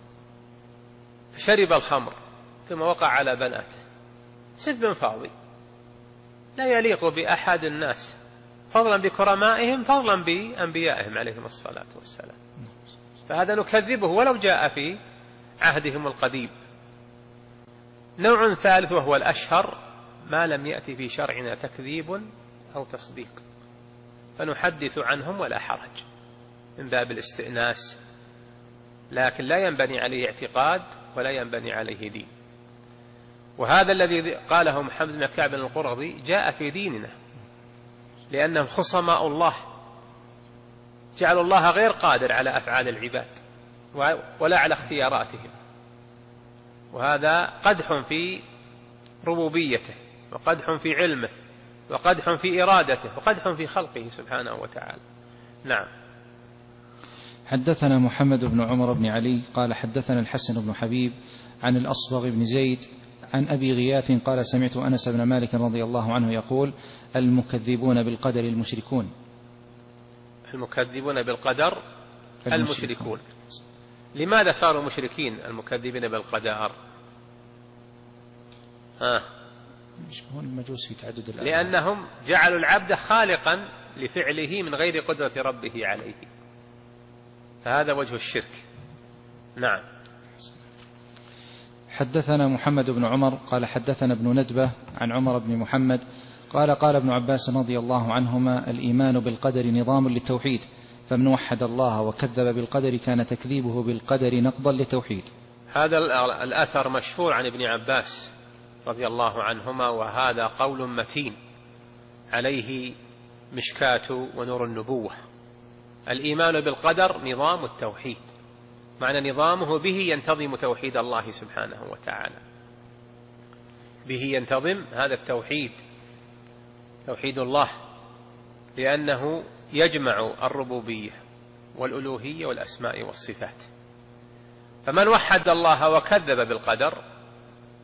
فشرب الخمر ثم وقع على بناته. سب فاضي لا يليق بأحد الناس، فضلا بكرمائهم فضلا بأنبيائهم عليهم الصلاة والسلام، فهذا نكذبه ولو جاء في عهدهم القديم. نوع ثالث وهو الأشهر: ما لم يأتي في شرعنا تكذيب أو تصديق فنحدث عنهم ولا حرج من باب الاستئناس، لكن لا ينبني عليه اعتقاد ولا ينبني عليه دين. وهذا الذي قاله محمد بن كعب القرظي جاء في ديننا، لأنهم خصماء الله، جعلوا الله غير قادر على أفعال العباد ولا على اختياراتهم، وهذا قدح في ربوبيته وقدح في علمه وقدح في إرادته وقدح في خلقه سبحانه وتعالى. نعم. حدثنا محمد بن عمر بن علي قال حدثنا الحسن بن حبيب عن الأصبغ بن زيد عن أبي غياث قال سمعت أنس بن مالك رضي الله عنه يقول: المكذبون بالقدر المشركون. المكذبون بالقدر المشركون. لماذا صاروا مشركين المكذبين بالقدر؟ ها يشبهون المجوس في تعدد الآلهة، لأنهم جعلوا العبد خالقا لفعله من غير قدرة ربه عليه، فهذا وجه الشرك. نعم. حدثنا محمد بن عمر قال حدثنا ابن ندبة عن عمر بن محمد قال قال ابن عباس رضي الله عنهما: الإيمان بالقدر نظام للتوحيد، فمن وحد الله وكذب بالقدر كان تكذيبه بالقدر نقضا للتوحيد. هذا الأثر مشهور عن ابن عباس رضي الله عنهما، وهذا قول متين عليه مشكاة ونور النبوة. الإيمان بالقدر نظام التوحيد، معنى نظامه به ينتظم توحيد الله سبحانه وتعالى، به ينتظم هذا التوحيد، توحيد الله، لأنه يجمع الربوبية والألوهية والأسماء والصفات. فمن وحد الله وكذب بالقدر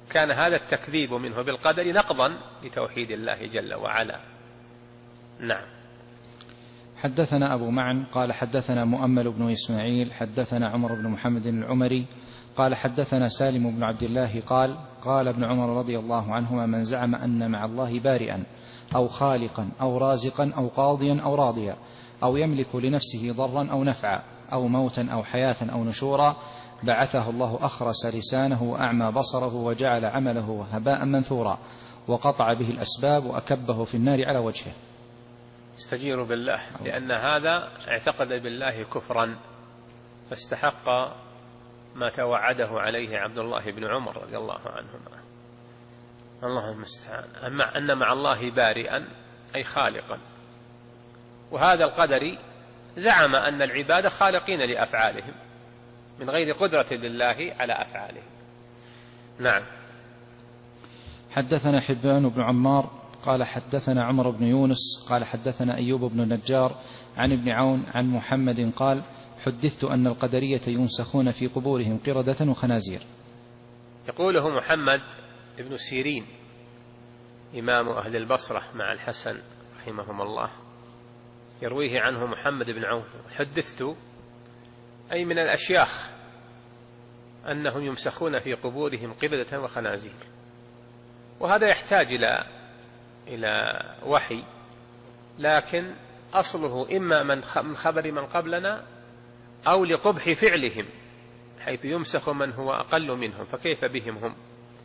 كان هذا التكذيب منه بالقدر نقضا لتوحيد الله جل وعلا. نعم. حدثنا أبو معن قال حدثنا مؤمل بن إسماعيل حدثنا عمر بن محمد العمري قال حدثنا سالم بن عبد الله قال قال ابن عمر رضي الله عنهما: من زعم أن مع الله بارئا أو خالقا أو رازقا أو قاضيا أو راضيا أو يملك لنفسه ضرا أو نفعا أو موتا أو حياة أو نشورا بعثه الله أخرس لسانه وأعمى بصره وجعل عمله هباء منثورا وقطع به الأسباب وأكبه في النار على وجهه. استجير بالله، لأن هذا اعتقد بالله كفرا فاستحق ما توعده عليه عبد الله بن عمر رضي الله عنهما. الله المستعان. أما أن مع الله بارئا أي خالقا، وهذا القدري زعم أن العباد خالقين لأفعالهم من غير قدرة لله على أفعالهم. نعم. حدثنا حبان بن عمار قال حدثنا عمر بن يونس قال حدثنا أيوب بن النجار عن ابن عون عن محمد قال: حدثت أن القدرية ينسخون في قبورهم قردة وخنازير. يقوله محمد بن سيرين إمام أهل البصرة مع الحسن رحمهم الله، يرويه عنه محمد بن عون: حدثت أي من الأشياخ أنهم يمسخون في قبورهم قردة وخنازير. وهذا يحتاج إلى إلى وحي، لكن أصله إما من خبر من قبلنا أو لقبح فعلهم، حيث يمسخ من هو أقل منهم، فكيف بهم هم؟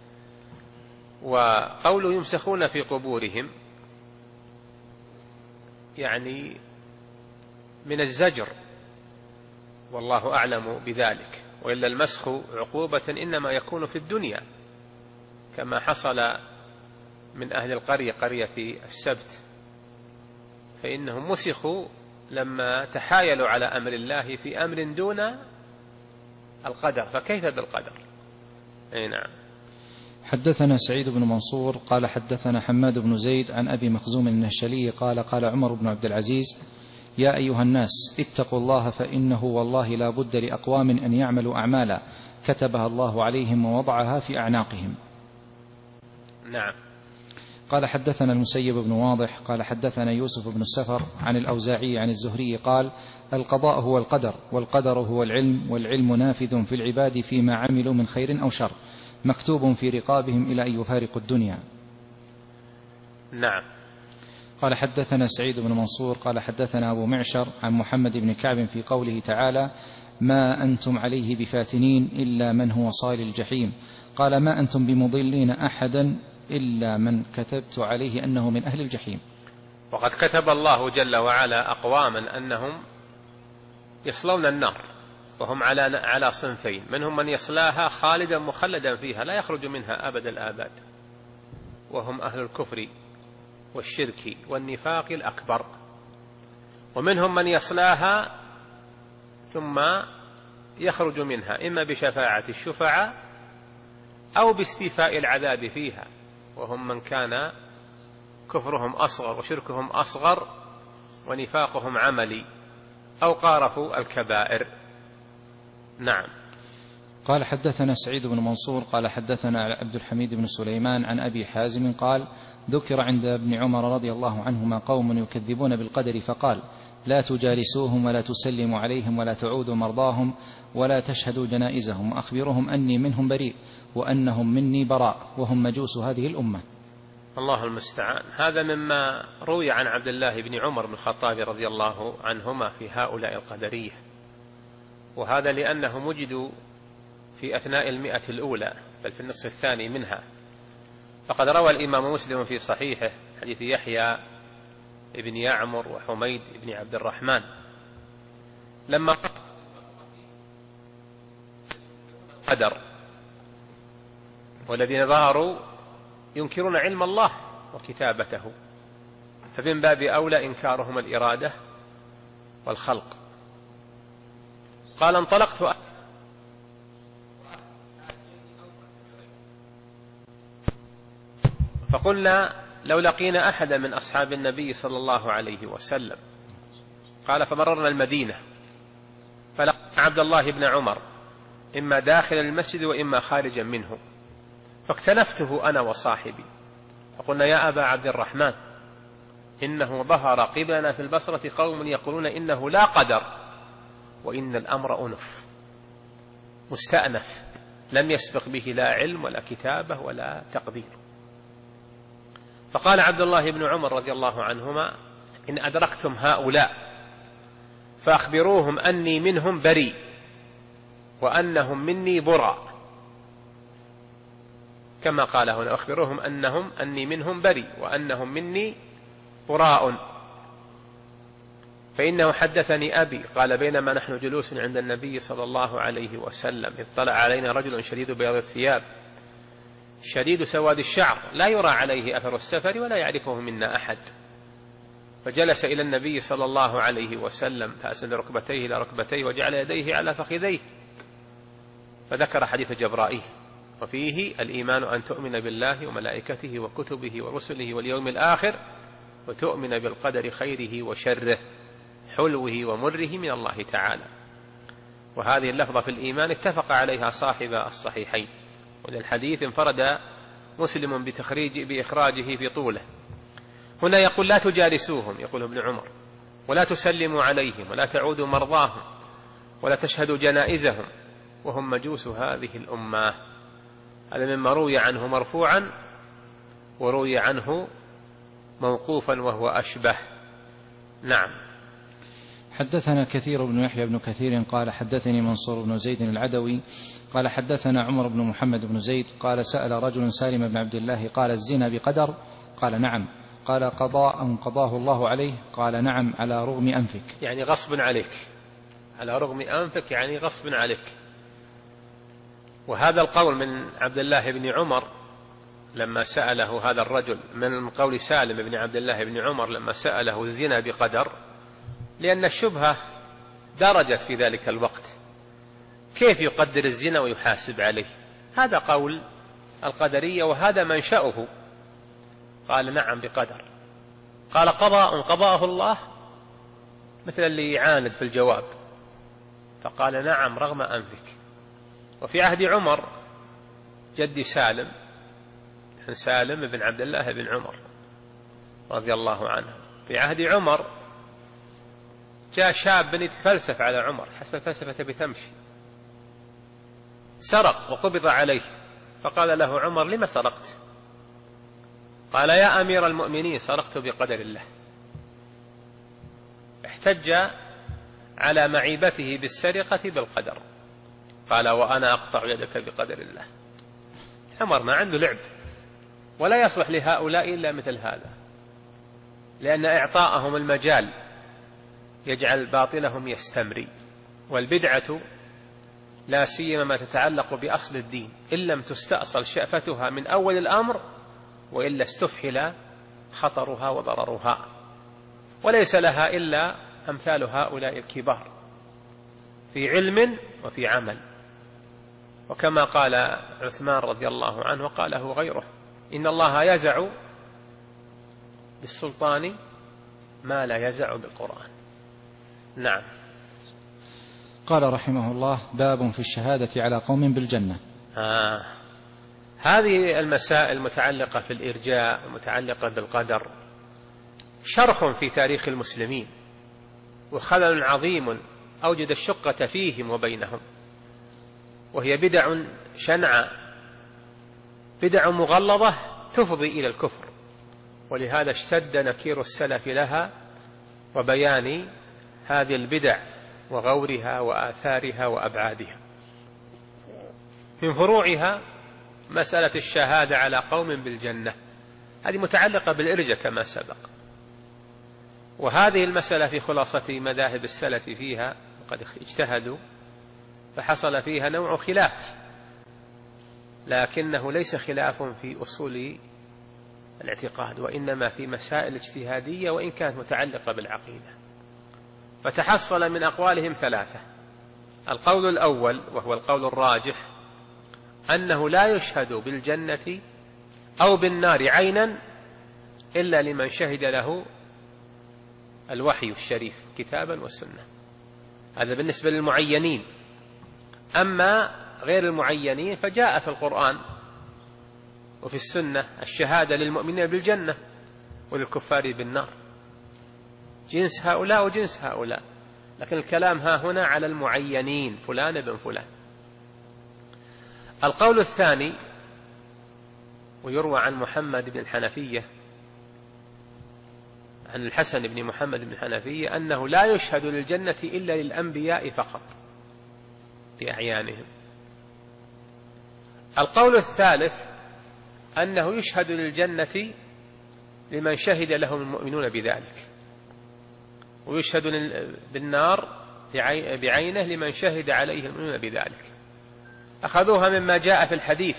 وقوله يمسخون في قبورهم يعني من الزجر، والله أعلم بذلك، وإلا المسخ عقوبة إنما يكون في الدنيا، كما حصل من أهل القرية قرية السبت، فإنهم مسخوا لما تحايلوا على أمر الله في أمر دون القدر، فكيف بالقدر؟ أي نعم. حدثنا سعيد بن منصور قال حدثنا حماد بن زيد عن أبي مخزوم النهشلي قال قال عمر بن عبد العزيز: يا أيها الناس اتقوا الله، فإنه والله لا بد لأقوام أن يعملوا أعمالا كتبها الله عليهم ووضعها في أعناقهم. نعم. قال حدثنا المسيب بن واضح قال حدثنا يوسف بن السفر عن الأوزاعي عن الزهري قال: القضاء هو القدر، والقدر هو العلم، والعلم نافذ في العباد فيما عملوا من خير أو شر، مكتوب في رقابهم إلى أن يفارقوا الدنيا. نعم. قال حدثنا سعيد بن منصور قال حدثنا أبو معشر عن محمد بن كعب في قوله تعالى: ما أنتم عليه بفاتنين إلا من هو صال الجحيم. قال: ما أنتم بمضلين أحدا إلا من كتبت عليه أنه من أهل الجحيم. وقد كتب الله جل وعلا أقواما أنهم يصلون النار، وهم على على صنفين: منهم من يصلاها خالدا مخلدا فيها لا يخرج منها أبد الآباد، وهم أهل الكفر والشرك والنفاق الأكبر، ومنهم من يصلاها ثم يخرج منها إما بشفاعة الشفعاء أو باستيفاء العذاب فيها، وهم من كان كفرهم أصغر وشركهم أصغر ونفاقهم عملي أو قارفوا الكبائر. نعم. قال حدثنا سعيد بن منصور قال حدثنا عبد الحميد بن سليمان عن أبي حازم قال: ذكر عند ابن عمر رضي الله عنهما قوم يكذبون بالقدر، فقال: لا تجالسوهم ولا تسلموا عليهم ولا تعودوا مرضاهم ولا تشهدوا جنائزهم، وأخبرهم أني منهم بريء وأنهم مني براء، وهم مجوس هذه الأمة. الله المستعان. هذا مما روي عن عبد الله بن عمر بن الخطاب رضي الله عنهما في هؤلاء القدرية، وهذا لأنهم وجدوا في أثناء المئة الأولى بل في النصف الثاني منها. فقد روى الإمام مسلم في صحيحه حديث يحيى ابن يعمر وحميد بن عبد الرحمن لما قدر، والذين ظهروا ينكرون علم الله وكتابته، فمن باب أولى إنكارهم الإرادة والخلق. قال: انطلقت فقلنا لو لقينا أحدا من أصحاب النبي صلى الله عليه وسلم. قال: فمررنا المدينة فلقينا عبد الله بن عمر إما داخل المسجد وإما خارجا منه، فاكتنفته أنا وصاحبي فقلنا يا أبا عبد الرحمن إنه ظهر قبلنا في البصرة قوم يقولون إنه لا قدر وإن الأمر أنف، مستأنف لم يسبق به لا علم ولا كتابة ولا تقدير. فقال عبد الله بن عمر رضي الله عنهما إن أدركتم هؤلاء فأخبروهم أني منهم بريء وأنهم مني براء، كما قال هنا أخبروهم أنهم أني منهم بريء وأنهم مني براء. فإنه حدثني أبي قال بينما نحن جلوس عند النبي صلى الله عليه وسلم إذ طلع علينا رجل شديد بياض الثياب شديد سواد الشعر لا يرى عليه أثر السفر ولا يعرفه منا أحد، فجلس إلى النبي صلى الله عليه وسلم فأسند ركبتيه إلى ركبتيه وجعل يديه على فخذيه، فذكر حديث جبرائيل وفيه الإيمان أن تؤمن بالله وملائكته وكتبه ورسله واليوم الآخر وتؤمن بالقدر خيره وشره حلوه ومره من الله تعالى. وهذه اللفظة في الإيمان اتفق عليها صاحب الصحيحين، وللحديث انفرد مسلم بتخريج بإخراجه في طوله. هنا يقول لا تجالسوهم يقول ابن عمر ولا تسلموا عليهم ولا تعودوا مرضاهم ولا تشهدوا جنائزهم وهم مجوس هذه الأمة. هذا مما روي عنه مرفوعا وروي عنه موقوفا وهو أشبه. نعم. حدثنا كثير بن يحيى بن كثير قال حدثني منصور بن زيد العدوي قال حدثنا عمر بن محمد بن زيد قال سأل رجل سالم بن عبد الله قال الزنا بقدر؟ قال نعم. قال قضاء قضاه الله عليه؟ قال نعم على رغم أنفك، يعني غصب عليك، على رغم أنفك يعني غصب عليك. وهذا القول من عبد الله بن عمر لما سأله هذا الرجل من قول سالم بن عبد الله بن عمر لما سأله الزنا بقدر، لأن الشبهة درجت في ذلك الوقت، كيف يقدر الزنا ويحاسب عليه؟ هذا قول القدرية وهذا منشأه. قال نعم بقدر. قال قضاء قضاه الله، مثل اللي يعاند في الجواب، فقال نعم رغم أنفك. وفي عهد عمر جدي سالم سالم بن عبد الله بن عمر رضي الله عنه، في عهد عمر جاء شاب يتفلسف على عمر حسب الفلسفة بتمشي، سرق وقبض عليه، فقال له عمر لما سرقت؟ قال يا أمير المؤمنين سرقت بقدر الله. احتج على معيبته بالسرقة بالقدر، قال وأنا أقطع يدك بقدر الله. عمر ما عنده لعب، ولا يصلح لهؤلاء إلا مثل هذا، لأن إعطاءهم المجال يجعل باطلهم يستمري. والبدعة لا سيما ما تتعلق بأصل الدين إن لم تستأصل شأفتها من أول الأمر وإلا استفحل خطرها وضررها، وليس لها إلا أمثال هؤلاء الكبار في علم وفي عمل. وكما قال عثمان رضي الله عنه وقاله غيره إن الله يزع بالسلطان ما لا يزع بالقرآن. نعم. قال رحمه الله باب في الشهادة على قوم بالجنة. آه. هذه المسائل المتعلقة في الإرجاء المتعلقة بالقدر شرخ في تاريخ المسلمين وخلل عظيم أوجد الشقة فيهم وبينهم، وهي بدع شنعة، بدع مغلظة تفضي إلى الكفر، ولهذا اشتد نكير السلف لها وبيان هذه البدع وغورها وآثارها وأبعادها. من فروعها مسألة الشهادة على قوم بالجنة، هذه متعلقة بالإرجاء كما سبق، وهذه المسألة في خلاصة مذاهب السلف فيها وقد اجتهدوا فحصل فيها نوع خلاف، لكنه ليس خلاف في أصول الاعتقاد وإنما في مسائل اجتهادية وإن كانت متعلقة بالعقيدة. فتحصل من أقوالهم ثلاثة: القول الأول وهو القول الراجح أنه لا يشهد بالجنة أو بالنار عينا إلا لمن شهد له الوحي الشريف كتابا والسنة، هذا بالنسبة للمعينين. أما غير المعينين فجاء في القرآن وفي السنة الشهادة للمؤمنين بالجنة وللكفار بالنار، جنس هؤلاء وجنس هؤلاء، لكن الكلام ها هنا على المعينين، فلان بن فلان. القول الثاني، ويروى عن محمد بن الحنفية عن الحسن بن محمد بن الحنفية أنه لا يشهد للجنة إلا للأنبياء فقط بأعيانهم. القول الثالث أنه يشهد للجنة لمن شهد لهم المؤمنون بذلك، ويشهد بالنار بعينه لمن شهد عليه المؤمنون بذلك. أخذوها مما جاء في الحديث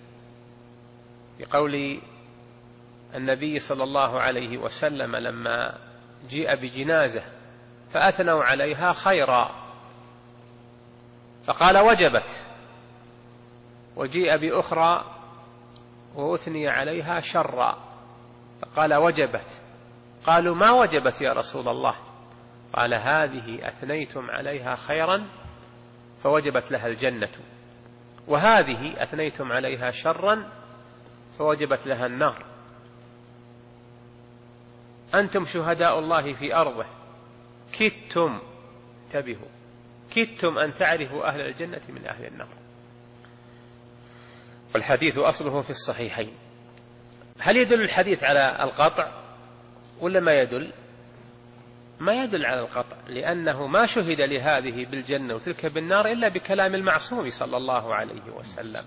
بقول النبي صلى الله عليه وسلم لما جيء بجنازة فأثنوا عليها خيرا فقال وجبت، وجيء بأخرى وأثني عليها شرا فقال وجبت، قالوا ما وجبت يا رسول الله؟ قال هذه أثنيتم عليها خيرا فوجبت لها الجنة، وهذه أثنيتم عليها شرا فوجبت لها النار. أنتم شهداء الله في أرضه، كدتم، انتبهوا، كدتم أن تعرفوا أهل الجنة من أهل النار. والحديث أصله في الصحيحين. هل يدل الحديث على القطع ولا ما يدل؟ ما يدل على القطع، لأنه ما شهد لهذه بالجنة وتلك بالنار إلا بكلام المعصوم صلى الله عليه وسلم.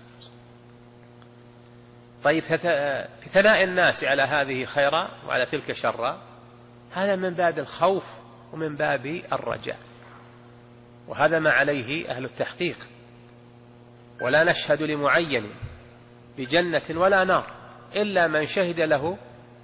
طيب في ثناء الناس على هذه خيرا وعلى تلك شرا، هذا من باب الخوف ومن باب الرجاء، وهذا ما عليه أهل التحقيق. ولا نشهد لمعين بجنة ولا نار إلا من شهد له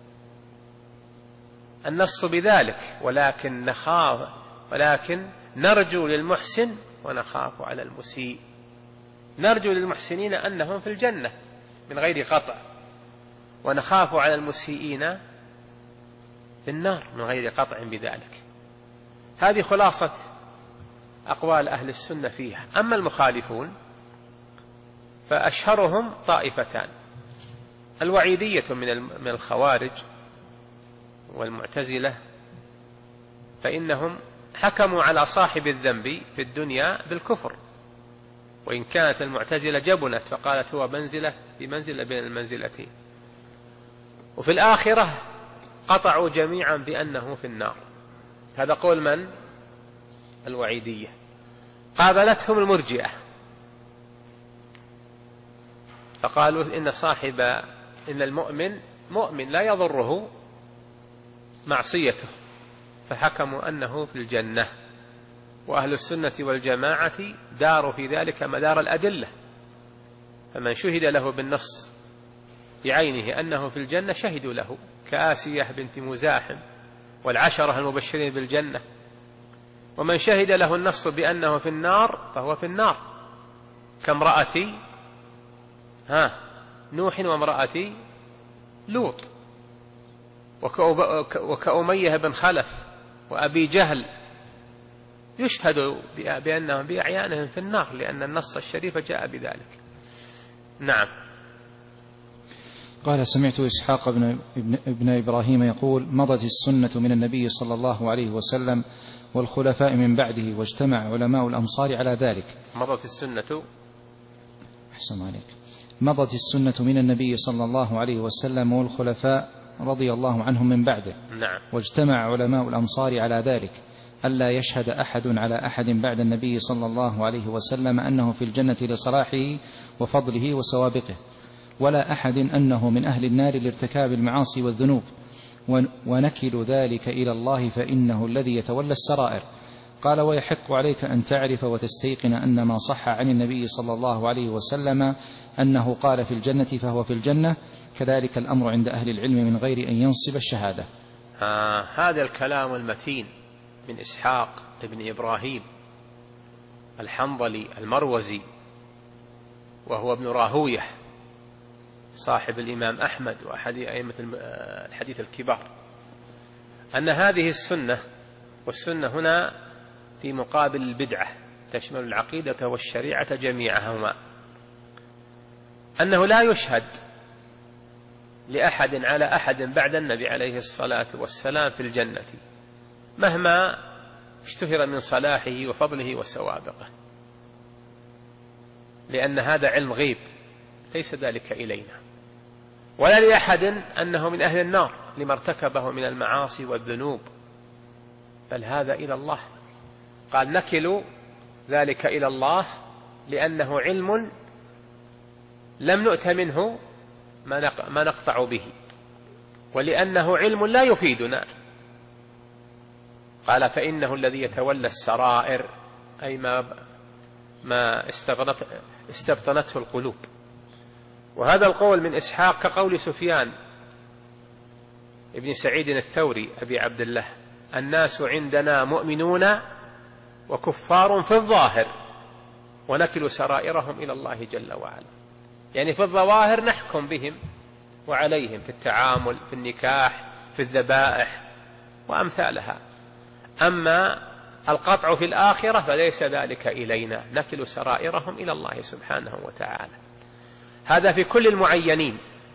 النص بذلك، ولكن نخاف ولكن نرجو للمحسن ونخاف على المسيء. نرجو للمحسنين أنهم في الجنة من غير قطع، ونخاف على المسيئين في النار من غير قطع بذلك. هذه خلاصة أقوال أهل السنة فيها. أما المخالفون فأشهرهم طائفتان: الوعيدية من الخوارج والمعتزلة، فإنهم حكموا على صاحب الذنب في الدنيا بالكفر، وإن كانت المعتزلة جبنت فقالت هو منزلة بمنزلة بين المنزلتين. وفي الآخرة قطعوا جميعا بأنه في النار. هذا قول من؟ الوعيدية. قابلتهم المرجئة فقالوا إن صاحب إن المؤمن مؤمن لا يضره معصيته، فحكموا أنه في الجنة. وأهل السنة والجماعة داروا في ذلك مدار الأدلة، فمن شهد له بالنص بعينه أنه في الجنة شهدوا له، كآسية بنت مزاحم والعشرة المبشرين بالجنة. ومن شهد له النص بأنه في النار فهو في النار، كامرأة ها نوح وامرأة لوط، وكأمية بن خلف وأبي جهل، يشهد بأنهم بأعيانهم في النار، لأن النص الشريف جاء بذلك. نعم. قال: سمعت إسحاق بن, ابن إبراهيم يقول: مضت السنة من النبي صلى الله عليه وسلم والخلفاء من بعده، واجتمع علماء الأمصار على ذلك. مضت السنة أحسن عليك. مضت السنة من النبي صلى الله عليه وسلم والخلفاء رضي الله عنهم من بعده. نعم. واجتمع علماء الأمصار على ذلك، ألا يشهد أحد على أحد بعد النبي صلى الله عليه وسلم أنه في الجنة لصلاحه وفضله وسوابقه، ولا أحد أنه من أهل النار لارتكاب المعاصي والذنوب، ونكل ذلك إلى الله فإنه الذي يتولى السرائر. قال: ويحق عليك أن تعرف وتستيقن أن ما صح عن النبي صلى الله عليه وسلم أنه قال في الجنة فهو في الجنة، كذلك الأمر عند أهل العلم من غير أن ينصب الشهادة. آه هذا الكلام المتين من إسحاق ابن إبراهيم الحنظلي المروزي، وهو ابن راهويه صاحب الإمام أحمد وأحد أئمة الحديث الكبار، أن هذه السنة، والسنة هنا في مقابل البدعة تشمل العقيدة والشريعة جميعهما، أنه لا يشهد لأحد على أحد بعد النبي عليه الصلاة والسلام في الجنة مهما اشتهر من صلاحه وفضله وسوابقه، لأن هذا علم غيب ليس ذلك إلينا. ولا لأحد أنه من أهل النار لما ارتكبه من المعاصي والذنوب، بل هذا إلى الله. قال نكل ذلك إلى الله لأنه علم لم نؤت منه ما نقطع به، ولأنه علم لا يفيدنا. قال فإنه الذي يتولى السرائر، أي ما ما استبطنته القلوب. وهذا القول من إسحاق كقول سفيان ابن سعيد الثوري أبي عبد الله: الناس عندنا مؤمنون وكفار في الظاهر ونكل سرائرهم إلى الله جل وعلا. يعني في الظواهر نحكم بهم وعليهم في التعامل، في النكاح، في الذبائح وأمثالها. أما القطع في الآخرة فليس ذلك إلينا، نكل سرائرهم إلى الله سبحانه وتعالى. هذا في كل المعينين،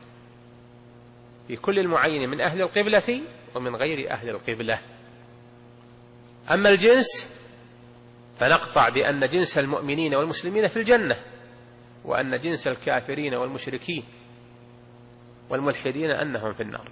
في كل المعينين من أهل القبلة ومن غير أهل القبلة. أما الجنس فنقطع بأن جنس المؤمنين والمسلمين في الجنة، وأن جنس الكافرين والمشركين والملحدين أنهم في النار.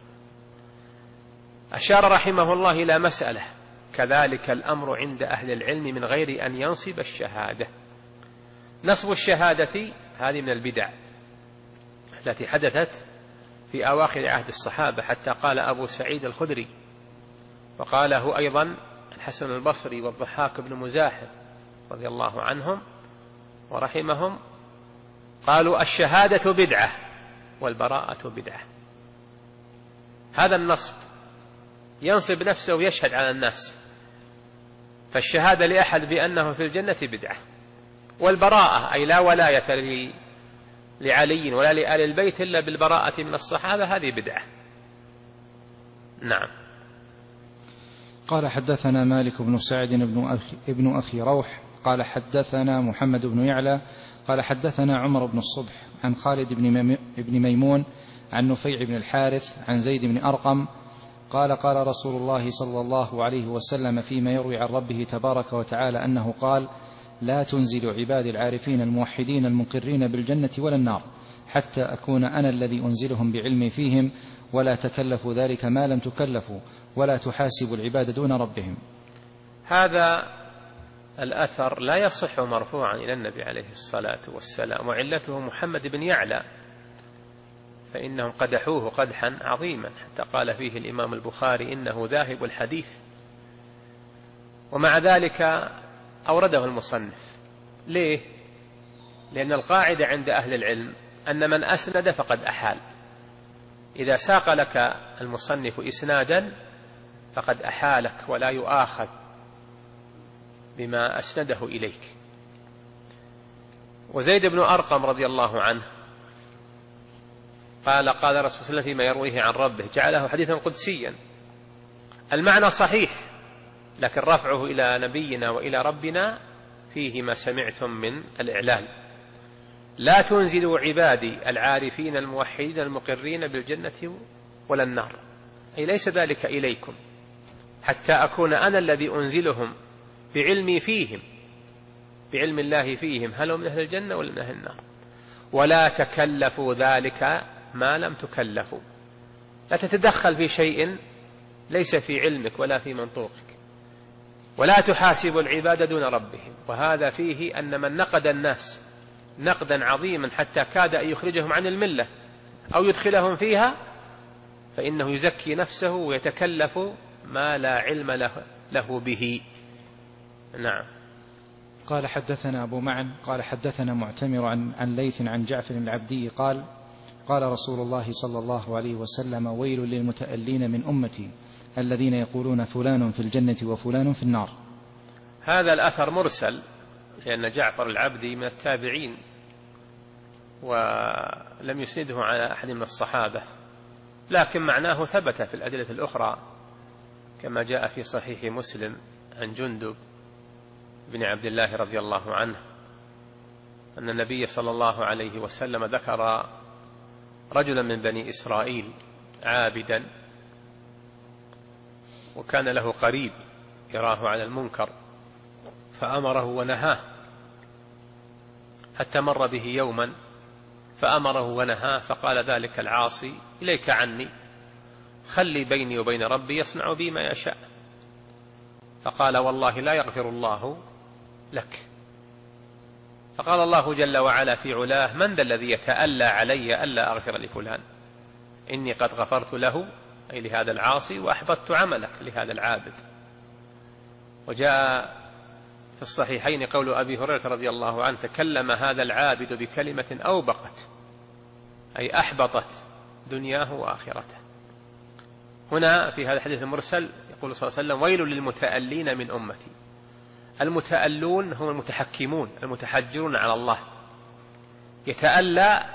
أشار رحمه الله إلى مسألة: كذلك الأمر عند أهل العلم من غير أن ينصب الشهادة. نصب الشهادة هذه من البدع التي حدثت في أواخر عهد الصحابة، حتى قال أبو سعيد الخدري وقاله أيضا الحسن البصري والضحاك بن مزاحم رضي الله عنهم ورحمهم، قالوا الشهادة بدعة والبراءة بدعة. هذا النصب ينصب نفسه ويشهد على الناس، فالشهادة لأحد بأنه في الجنة بدعة، والبراءة أي لا ولاية لعلي ولا لآل البيت إلا بالبراءة من الصحابة، هذه بدعة. نعم. قال حدثنا مالك بن سعد بن أخي, ابن أخي روح قال حدثنا محمد بن يعلى قال حدثنا عمر بن الصبح عن خالد بن ميمون عن نفيع بن الحارث عن زيد بن أرقم قال قال رسول الله صلى الله عليه وسلم فيما يروي عن ربه تبارك وتعالى أنه قال: لا تنزل عبادي العارفين الموحدين المقرين بالجنة ولا النار حتى أكون أنا الذي أنزلهم بعلمي فيهم، ولا تكلفوا ذلك ما لم تكلفوا، ولا تحاسبوا العباد دون ربهم. هذا الأثر لا يصح مرفوعا إلى النبي عليه الصلاة والسلام، وعلته محمد بن يعلى، فإنهم قدحوه قدحا عظيما حتى قال فيه الإمام البخاري إنه ذاهب الحديث. ومع ذلك أورده المصنف. ليه؟ لأن القاعدة عند أهل العلم أن من أسند فقد أحال. إذا ساق لك المصنف إسنادا فقد أحالك ولا يؤاخذ بما أسنده إليك. وزيد بن أرقم رضي الله عنه قال قال رسول الله صلى الله عليه وسلم فيما يرويه عن ربه، جعله حديثا قدسيا. المعنى صحيح، لكن رفعه إلى نبينا وإلى ربنا فيه ما سمعتم من الإعلان. لا تنزلوا عبادي العارفين الموحدين المقرين بالجنة ولا النار، أي ليس ذلك إليكم حتى أكون أنا الذي أنزلهم بعلمي فيهم، بعلم الله فيهم، هل هم من أهل الجنة ولا من أهل النار. ولا تكلفوا ذلك ما لم تكلفوا، لا تتدخل في شيء ليس في علمك ولا في منطوقك. ولا تحاسبوا العباد دون ربهم، وهذا فيه أن من نقد الناس نقدا عظيما حتى كاد أن يخرجهم عن الملة أو يدخلهم فيها، فإنه يزكي نفسه ويتكلف ما لا علم له, له به. نعم. قال حدثنا أبو معن قال حدثنا معتمر عن, عن ليث عن جعفر العبدي قال قال رسول الله صلى الله عليه وسلم: ويل للمتألين من أمتي الذين يقولون فلان في الجنة وفلان في النار. هذا الأثر مرسل، لأن جعفر العبدي من التابعين ولم يسنده على أحد من الصحابة، لكن معناه ثبت في الأدلة الأخرى كما جاء في صحيح مسلم عن جندب بن عبد الله رضي الله عنه أن النبي صلى الله عليه وسلم ذكر رجلا من بني إسرائيل عابدا، وكان له قريب يراه على المنكر فأمره ونهاه، حتى مر به يوما فأمره ونهاه، فقال ذلك العاصي: إليك عني، خلي بيني وبين ربي يصنع بي ما يشاء. فقال: والله لا يغفر الله لك. فقال الله جل وعلا في علاه: من ذا الذي يتألى علي ألا أغفر لفلان؟ إني قد غفرت له، أي لهذا العاصي، وأحبطت عملك لهذا العابد. وجاء في الصحيحين قول أبي هريرة رضي الله عنه: تكلم هذا العابد بكلمة أوبقت، أي أحبطت دنياه وآخرته. هنا في هذا الحديث المرسل يقول صلى الله عليه وسلم: ويل للمتألين من أمتي. المتألون هم المتحكمون المتحجرون على الله، يتألى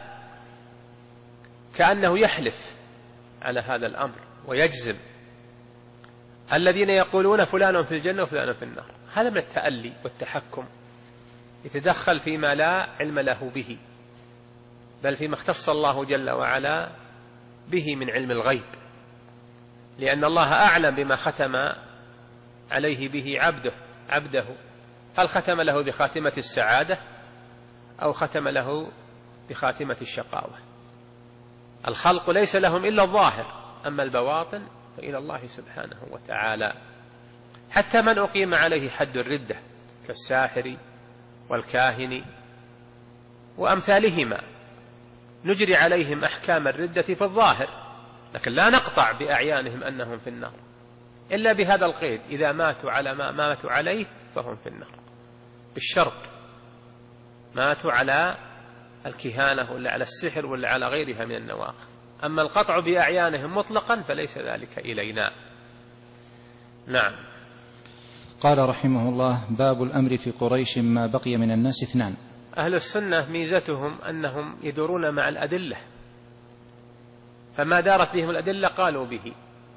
كأنه يحلف على هذا الأمر ويجزم. الذين يقولون فلان في الجنة وفلان في النار، هذا من التألي والتحكم، يتدخل فيما لا علم له به، بل فيما اختص الله جل وعلا به من علم الغيب، لأن الله أعلم بما ختم عليه به عبده عبده هل ختم له بخاتمة السعادة أو ختم له بخاتمة الشقاوة. الخلق ليس لهم إلا الظاهر، أما البواطن فإلى الله سبحانه وتعالى. حتى من أقيم عليه حد الردة كالساحر والكاهن وأمثالهما نجري عليهم أحكام الردة في الظاهر، لكن لا نقطع بأعيانهم أنهم في النار إلا بهذا القيد: إذا ماتوا على ما ماتوا عليه فهم في النار، بالشرط ماتوا على الكهانة ولا على السحر ولا على غيرها من النواقض. أما القطع بأعيانهم مطلقا فليس ذلك إلينا. نعم. قال رحمه الله: باب الأمر في قريش ما بقي من الناس اثنان. أهل السنة ميزتهم أنهم يدورون مع الأدلة، فما دارت بهم الأدلة قالوا به.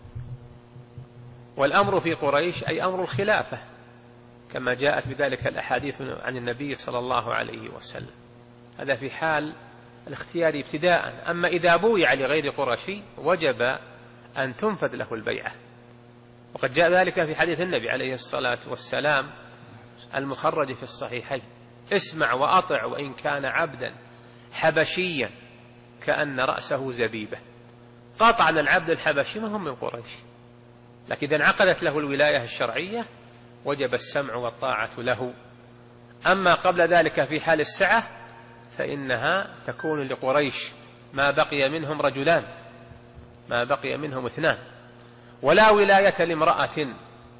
والأمر في قريش أي أمر الخلافة، كما جاءت بذلك الأحاديث عن النبي صلى الله عليه وسلم. هذا في حال الاختيار ابتداء. أما إذا بويع لغير قرشي وجب أن تنفذ له البيعة، وقد جاء ذلك في حديث النبي عليه الصلاة والسلام المخرج في الصحيحين: اسمع وأطع وإن كان عبدا حبشيا كأن رأسه زبيبة. قاطعا العبد الحبشي ما هم من قريش، لكن إذا انعقدت له الولاية الشرعية وجب السمع والطاعة له. أما قبل ذلك في حال السعة فإنها تكون لقريش ما بقي منهم رجلان، ما بقي منهم اثنان. ولا ولاية لامرأة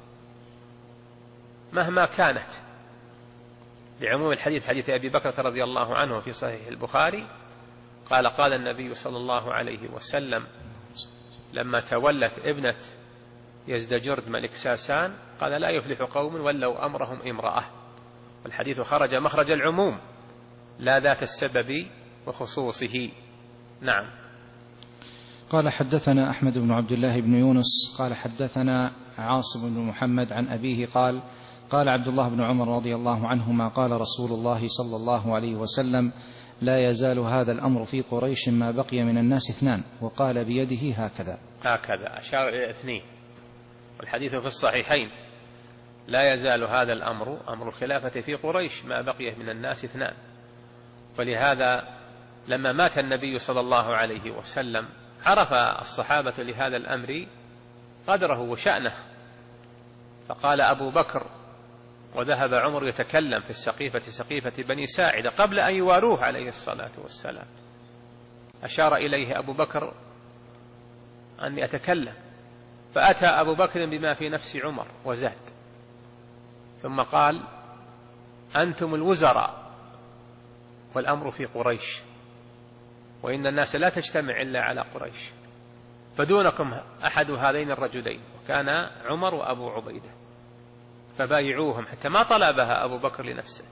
مهما كانت، لعموم الحديث حديث أبي بكر رضي الله عنه في صحيح البخاري قال: قال النبي صلى الله عليه وسلم لما تولت ابنة يزدجرد ملك ساسان قال: لا يفلح قوم ولوا أمرهم امرأة. والحديث خرج مخرج العموم لا ذات السبب وخصوصه. نعم. قال: حدثنا أحمد بن عبد الله بن يونس قال حدثنا عاصم بن محمد عن أبيه قال: قال عبد الله بن عمر رضي الله عنهما: قال رسول الله صلى الله عليه وسلم: لا يزال هذا الأمر في قريش ما بقي من الناس اثنان، وقال بيده هكذا هكذا، أشار إلى اثنين، والحديث في الصحيحين: لا يزال هذا الأمر أمر الخلافة في قريش ما بقي من الناس اثنان. ولهذا لما مات النبي صلى الله عليه وسلم عرف الصحابة لهذا الأمر قدره وشأنه، فقال أبو بكر، وذهب عمر يتكلم في السقيفة سقيفة بني ساعدة قبل أن يواروه عليه الصلاة والسلام، أشار إليه أبو بكر أني أتكلم، فأتى أبو بكر بما في نفس عمر وزاد، ثم قال: أنتم الوزراء والأمر في قريش، وإن الناس لا تجتمع إلا على قريش، فدونكم أحد هذين الرجلين، وكان عمر وأبو عبيدة، فبايعوهم، حتى ما طلبها أبو بكر لنفسه،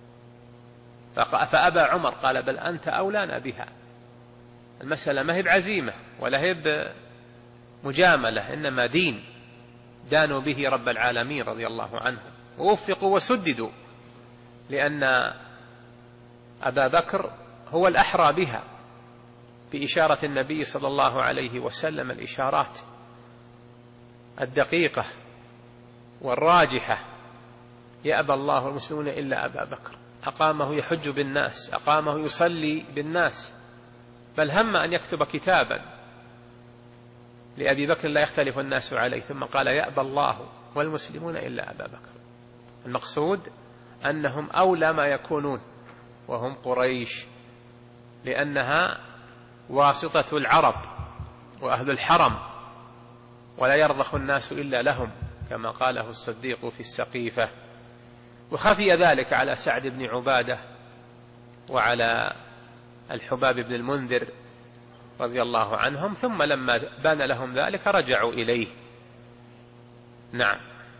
فأبى عمر، قال: بل أنت أولانا بها. المسألة ما هي بعزيمة ولا هي بمجاملة، إنما دين دانوا به رب العالمين رضي الله عنه، ووفقوا وسددوا، لأن أبا بكر هو الأحرى بها، بإشارة النبي صلى الله عليه وسلم الإشارات الدقيقة والراجحة. يأبى الله المسلمون إلا أبا بكر، أقامه يحج بالناس، أقامه يصلي بالناس، بل هم أن يكتب كتابا لأبي بكر لا يختلف الناس عليه، ثم قال يأبى الله والمسلمون إلا أبا بكر. المقصود أنهم أولى ما يكونون وهم قريش، لأنها واسطة العرب وأهل الحرم، ولا يرضخ الناس إلا لهم كما قاله الصديق في السقيفة. وخفي ذلك على سعد بن عبادة وعلى الحباب بن المنذر رضي الله عنهم، ثم لما بان لهم ذلك رجعوا إليه. نعم.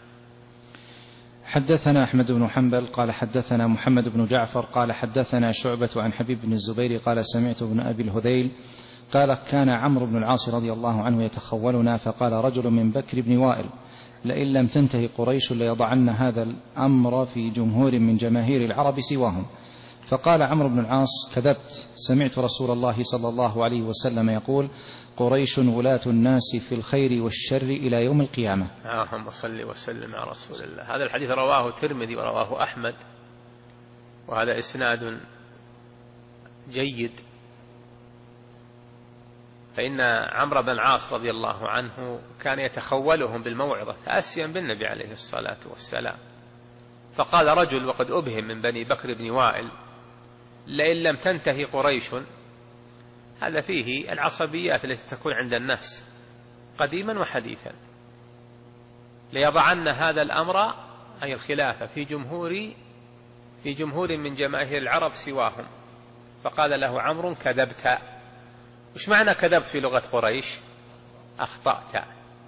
حدثنا أحمد بن حنبل قال حدثنا محمد بن جعفر قال حدثنا شعبة عن حبيب بن الزبير قال سمعت ابن أبي الهذيل قال كان عمرو بن العاص رضي الله عنه يتخولنا، فقال رجل من بكر بن وائل لئن لم تنتهي قريش ليضعن هذا الأمر في جمهور من جماهير العرب سواهم. فقال عمرو بن العاص كذبت، سمعت رسول الله صلى الله عليه وسلم يقول قريش ولاة الناس في الخير والشر إلى يوم القيامة. اللهم صل وسلم على رسول الله. هذا الحديث رواه الترمذي ورواه أحمد، وهذا إسناد جيد، فإن عمرو بن العاص رضي الله عنه كان يتخولهم بالموعظة تأسيا بالنبي عليه الصلاة والسلام. فقال رجل وقد أبهم من بني بكر بن وائل لئن لم تنتهي قريش، هذا فيه العصبيات التي تكون عند الناس قديما وحديثا، ليضعن هذا الأمر أي الخلافة في جمهور في جمهور من جماهير العرب سواهم. فقال له عمرو كذبت. وش معنى كذبت في لغة قريش؟ أخطأت.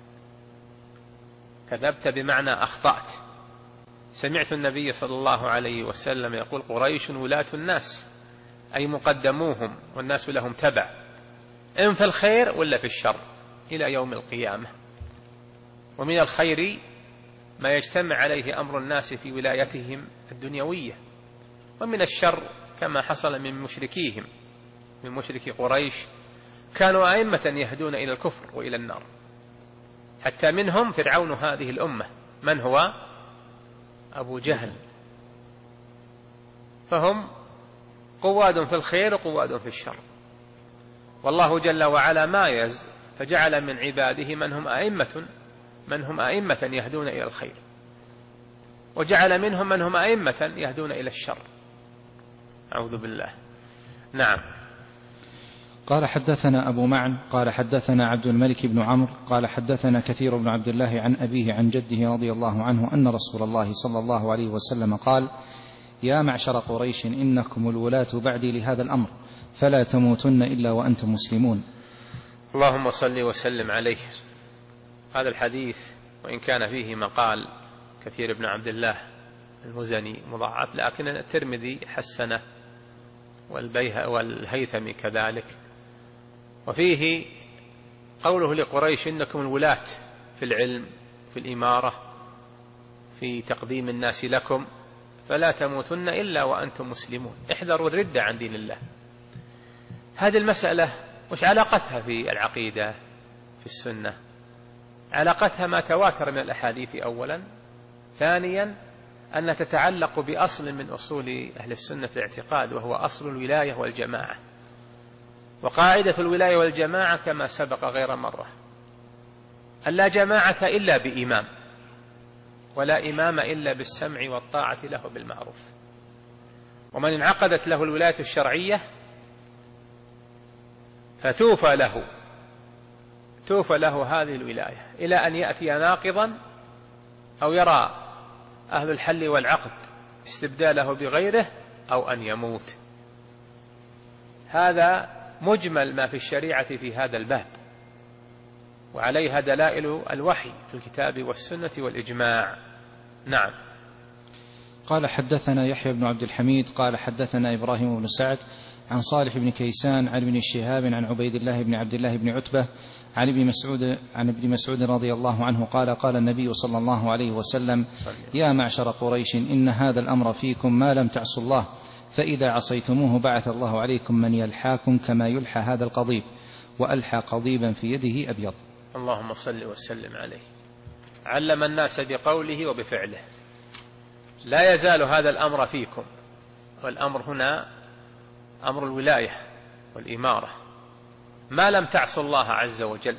كذبت بمعنى أخطأت. سمعت النبي صلى الله عليه وسلم يقول قريش ولاة الناس، أي مقدموهم والناس لهم تبع، إن في الخير ولا في الشر إلى يوم القيامة. ومن الخير ما يجتمع عليه أمر الناس في ولايتهم الدنيوية، ومن الشر كما حصل من مشركيهم من مشركي قريش، كانوا أئمة يهدون إلى الكفر وإلى النار، حتى منهم فرعون هذه الأمة من هو أبو جهل. فهم قواد في الخير وقواد في الشر، والله جل وعلا مايز فجعل من عباده من هم أئمة من هم أئمة يهدون إلى الخير، وجعل منهم من هم أئمة يهدون إلى الشر. أعوذ بالله. نعم. قال حدثنا أبو معن قال حدثنا عبد الملك بن عمرو قال حدثنا كثير بن عبد الله عن أبيه عن جده رضي الله عنه أن رسول الله صلى الله عليه وسلم قال يا معشر قريش إنكم الولاة بعدي لهذا الأمر، فلا تموتن إلا وأنتم مسلمون. اللهم صل وسلم عليه. هذا الحديث وإن كان فيه مقال كثير بن عبد الله المزني مضاعف، لكن الترمذي حسنه والهيثمي كذلك. وفيه قوله لقريش إنكم الولاة في العلم في الإمارة في تقديم الناس لكم، فلا تموتن إلا وأنتم مسلمون. احذروا الردة عن دين الله. هذه المسألة وش علاقتها في العقيدة في السنة؟ علاقتها ما تواتر من الأحاديث أولا، ثانيا أن تتعلق بأصل من أصول أهل السنة في الاعتقاد، وهو أصل الولاية والجماعة. وقاعدة الولاية والجماعة كما سبق غير مرة أن لا جماعة إلا بإمام، ولا إمام إلا بالسمع والطاعة له بالمعروف. ومن انعقدت له الولاية الشرعية فتوفى له توفى له هذه الولاية إلى أن يأتي ناقضا أو يرى أهل الحل والعقد استبداله بغيره أو أن يموت. هذا مجمل ما في الشريعة في هذا الباب، وعليها دلائل الوحي في الكتاب والسنة والإجماع. نعم. قال حدثنا يحيى بن عبد الحميد قال حدثنا إبراهيم بن سعد عن صالح بن كيسان عن ابن شهاب عن عبيد الله بن عبد الله بن عتبة عن ابن مسعود عن ابن مسعود رضي الله عنه قال قال النبي صلى الله عليه وسلم يا معشر قريش إن هذا الأمر فيكم ما لم تعصوا الله، فإذا عصيتموه بعث الله عليكم من يلحاكم كما يلحى هذا القضيب، وألحى قضيبا في يده أبيض. اللهم صل وسلم عليه. علم الناس بقوله وبفعله. لا يزال هذا الأمر فيكم، والأمر هنا أمر الولاية والإمارة، ما لم تعصوا الله عز وجل،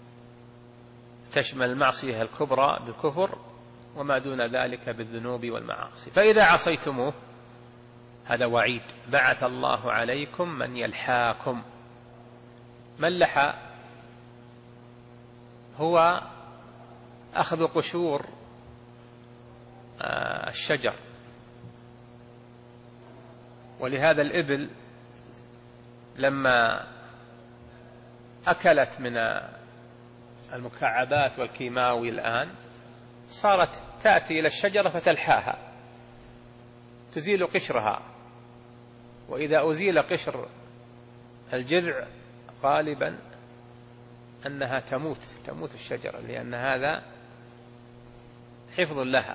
تشمل المعصية الكبرى بالكفر وما دون ذلك بالذنوب والمعاصي. فإذا عصيتموه، هذا وعيد، بعث الله عليكم من يلحاكم. من لحى هو أخذ قشور الشجر، ولهذا الإبل لما أكلت من المكعبات والكيماوي الآن صارت تأتي إلى الشجرة فتلحاها، تزيل قشرها، وإذا أزيل قشر الجذع غالبا أنها تموت تموت الشجرة، لأن هذا حفظ لها.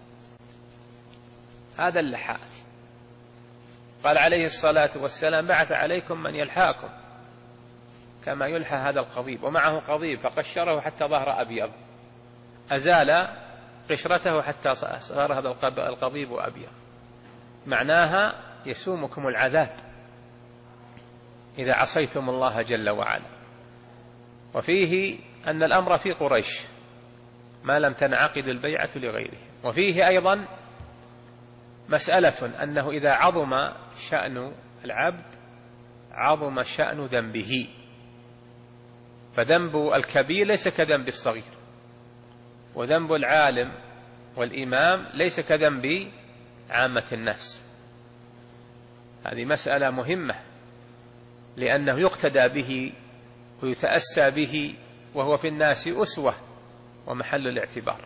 هذا اللحاء. قال عليه الصلاة والسلام: بعث عليكم من يلحاكم كما يلحى هذا القضيب، ومعه قضيب فقشره حتى ظهر أبيض، أزال قشرته حتى صار هذا القضيب أبيض. معناها يسومكم العذاب إذا عصيتم الله جل وعلا. وفيه أن الأمر في قريش ما لم تنعقد البيعة لغيره. وفيه أيضا مسألة أنه إذا عظم شأن العبد عظم شأن ذنبه، فذنب الكبير ليس كذنب الصغير، وذنب العالم والإمام ليس كذنب عامة الناس. هذه مسألة مهمة، لأنه يقتدى به ويتأسى به، وهو في الناس أسوة ومحل الاعتبار.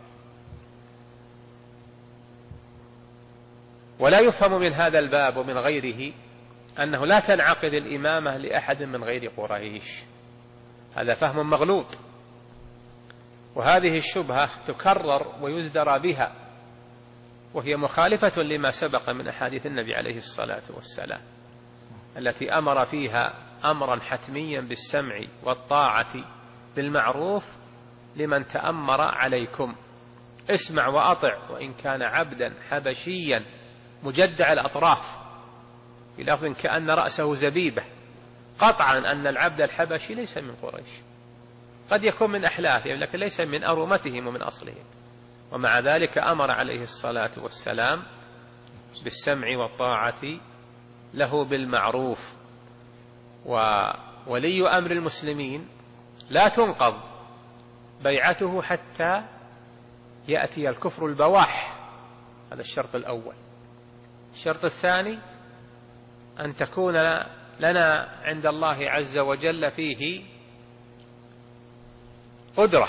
ولا يفهم من هذا الباب ومن غيره أنه لا تنعقد الإمامة لأحد من غير قريش، هذا فهم مغلوط، وهذه الشبهة تكرر ويزدرى بها، وهي مخالفة لما سبق من أحاديث النبي عليه الصلاة والسلام التي أمر فيها أمرا حتميا بالسمع والطاعة بالمعروف لمن تأمر عليكم. اسمع وأطع وإن كان عبدا حبشيا مجدع الأطراف، بلفظ كأن رأسه زبيبة، قطعا أن العبد الحبشي ليس من قريش، قد يكون من أحلافهم لكن ليس من أرومتهم ومن أصلهم. ومع ذلك أمر عليه الصلاة والسلام بالسمع والطاعة له بالمعروف. وولي أمر المسلمين لا تنقض بيعته حتى يأتي الكفر البواح، هذا الشرط الأول. الشرط الثاني أن تكون لنا عند الله عز وجل فيه قدرة.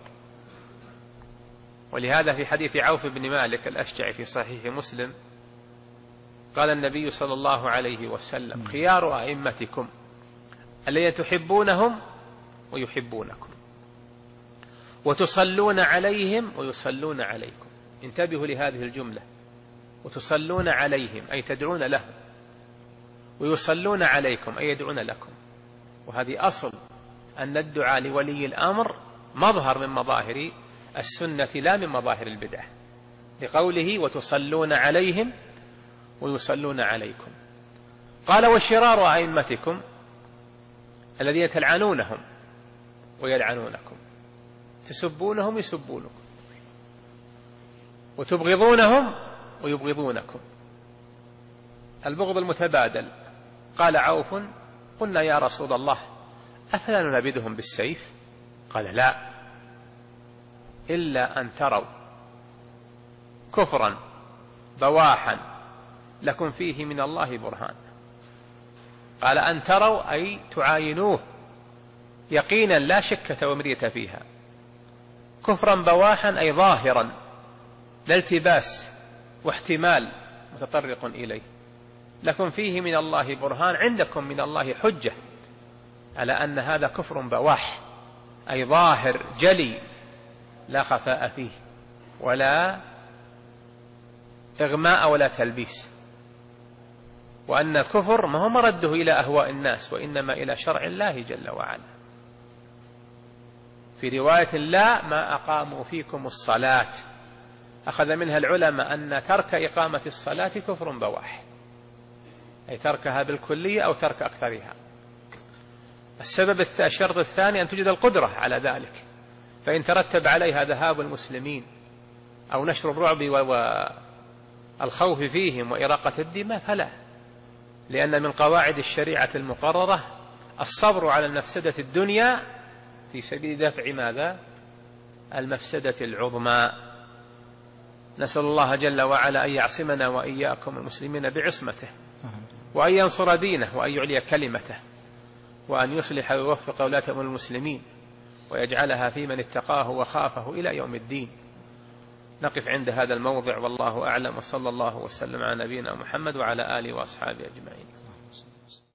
ولهذا في حديث عوف بن مالك الأشجعي في صحيح مسلم قال النبي صلى الله عليه وسلم: خيار أئمتكم الذين تحبونهم ويحبونكم وتصلون عليهم ويصلون عليكم. انتبهوا لهذه الجملة: وتصلون عليهم أي تدعون لهم، ويصلون عليكم أي يدعون لكم. وهذه أصل أن الدعاء لولي الأمر مظهر من مظاهر السنة لا من مظاهر البدع، لقوله: وتصلون عليهم ويصلون عليكم. قال: وشرار أئمتكم الذين تلعنونهم ويلعنونكم، تسبونهم يسبونكم، وتبغضونهم ويبغضونكم. البغض المتبادل. قال عوف: قلنا يا رسول الله أفلا ننبذهم بالسيف؟ قال: لا، إلا أن تروا كفرا بواحا لكم فيه من الله برهان. قال: أن تروا أي تعاينوه يقينا لا شك ومرية فيها، كفرا بواحا أي ظاهرا لا التباس واحتمال متطرق إليه، لكم فيه من الله برهان، عندكم من الله حجة على أن هذا كفر بواح أي ظاهر جلي لا خفاء فيه ولا إغماء ولا تلبيس. وأن الكفر ما هو مرده إلى أهواء الناس، وإنما إلى شرع الله جل وعلا. في رواية لا ما أقاموا فيكم الصلاة، أخذ منها العلماء أن ترك إقامة الصلاة كفر بواح، أي تركها بالكلية أو ترك أكثرها. السبب الشرط الثاني أن توجد القدرة على ذلك، فإن ترتب عليها ذهاب المسلمين أو نشر الرعب والخوف فيهم وإراقة الدماء فلا، لأن من قواعد الشريعة المقررة الصبر على المفسدة الدنيا في سبيل دفع ماذا؟ المفسدة العظمى. نسأل الله جل وعلا أن يعصمنا وإياكم المسلمين بعصمته، وأن ينصر دينه، وأن يعلي كلمته، وأن يصلح ويوفق ولاة أمور المسلمين، ويجعلها في من اتقاه وخافه إلى يوم الدين. نقف عند هذا الموضع والله أعلم، وصلى الله وسلم على نبينا محمد وعلى آله وأصحابه أجمعين.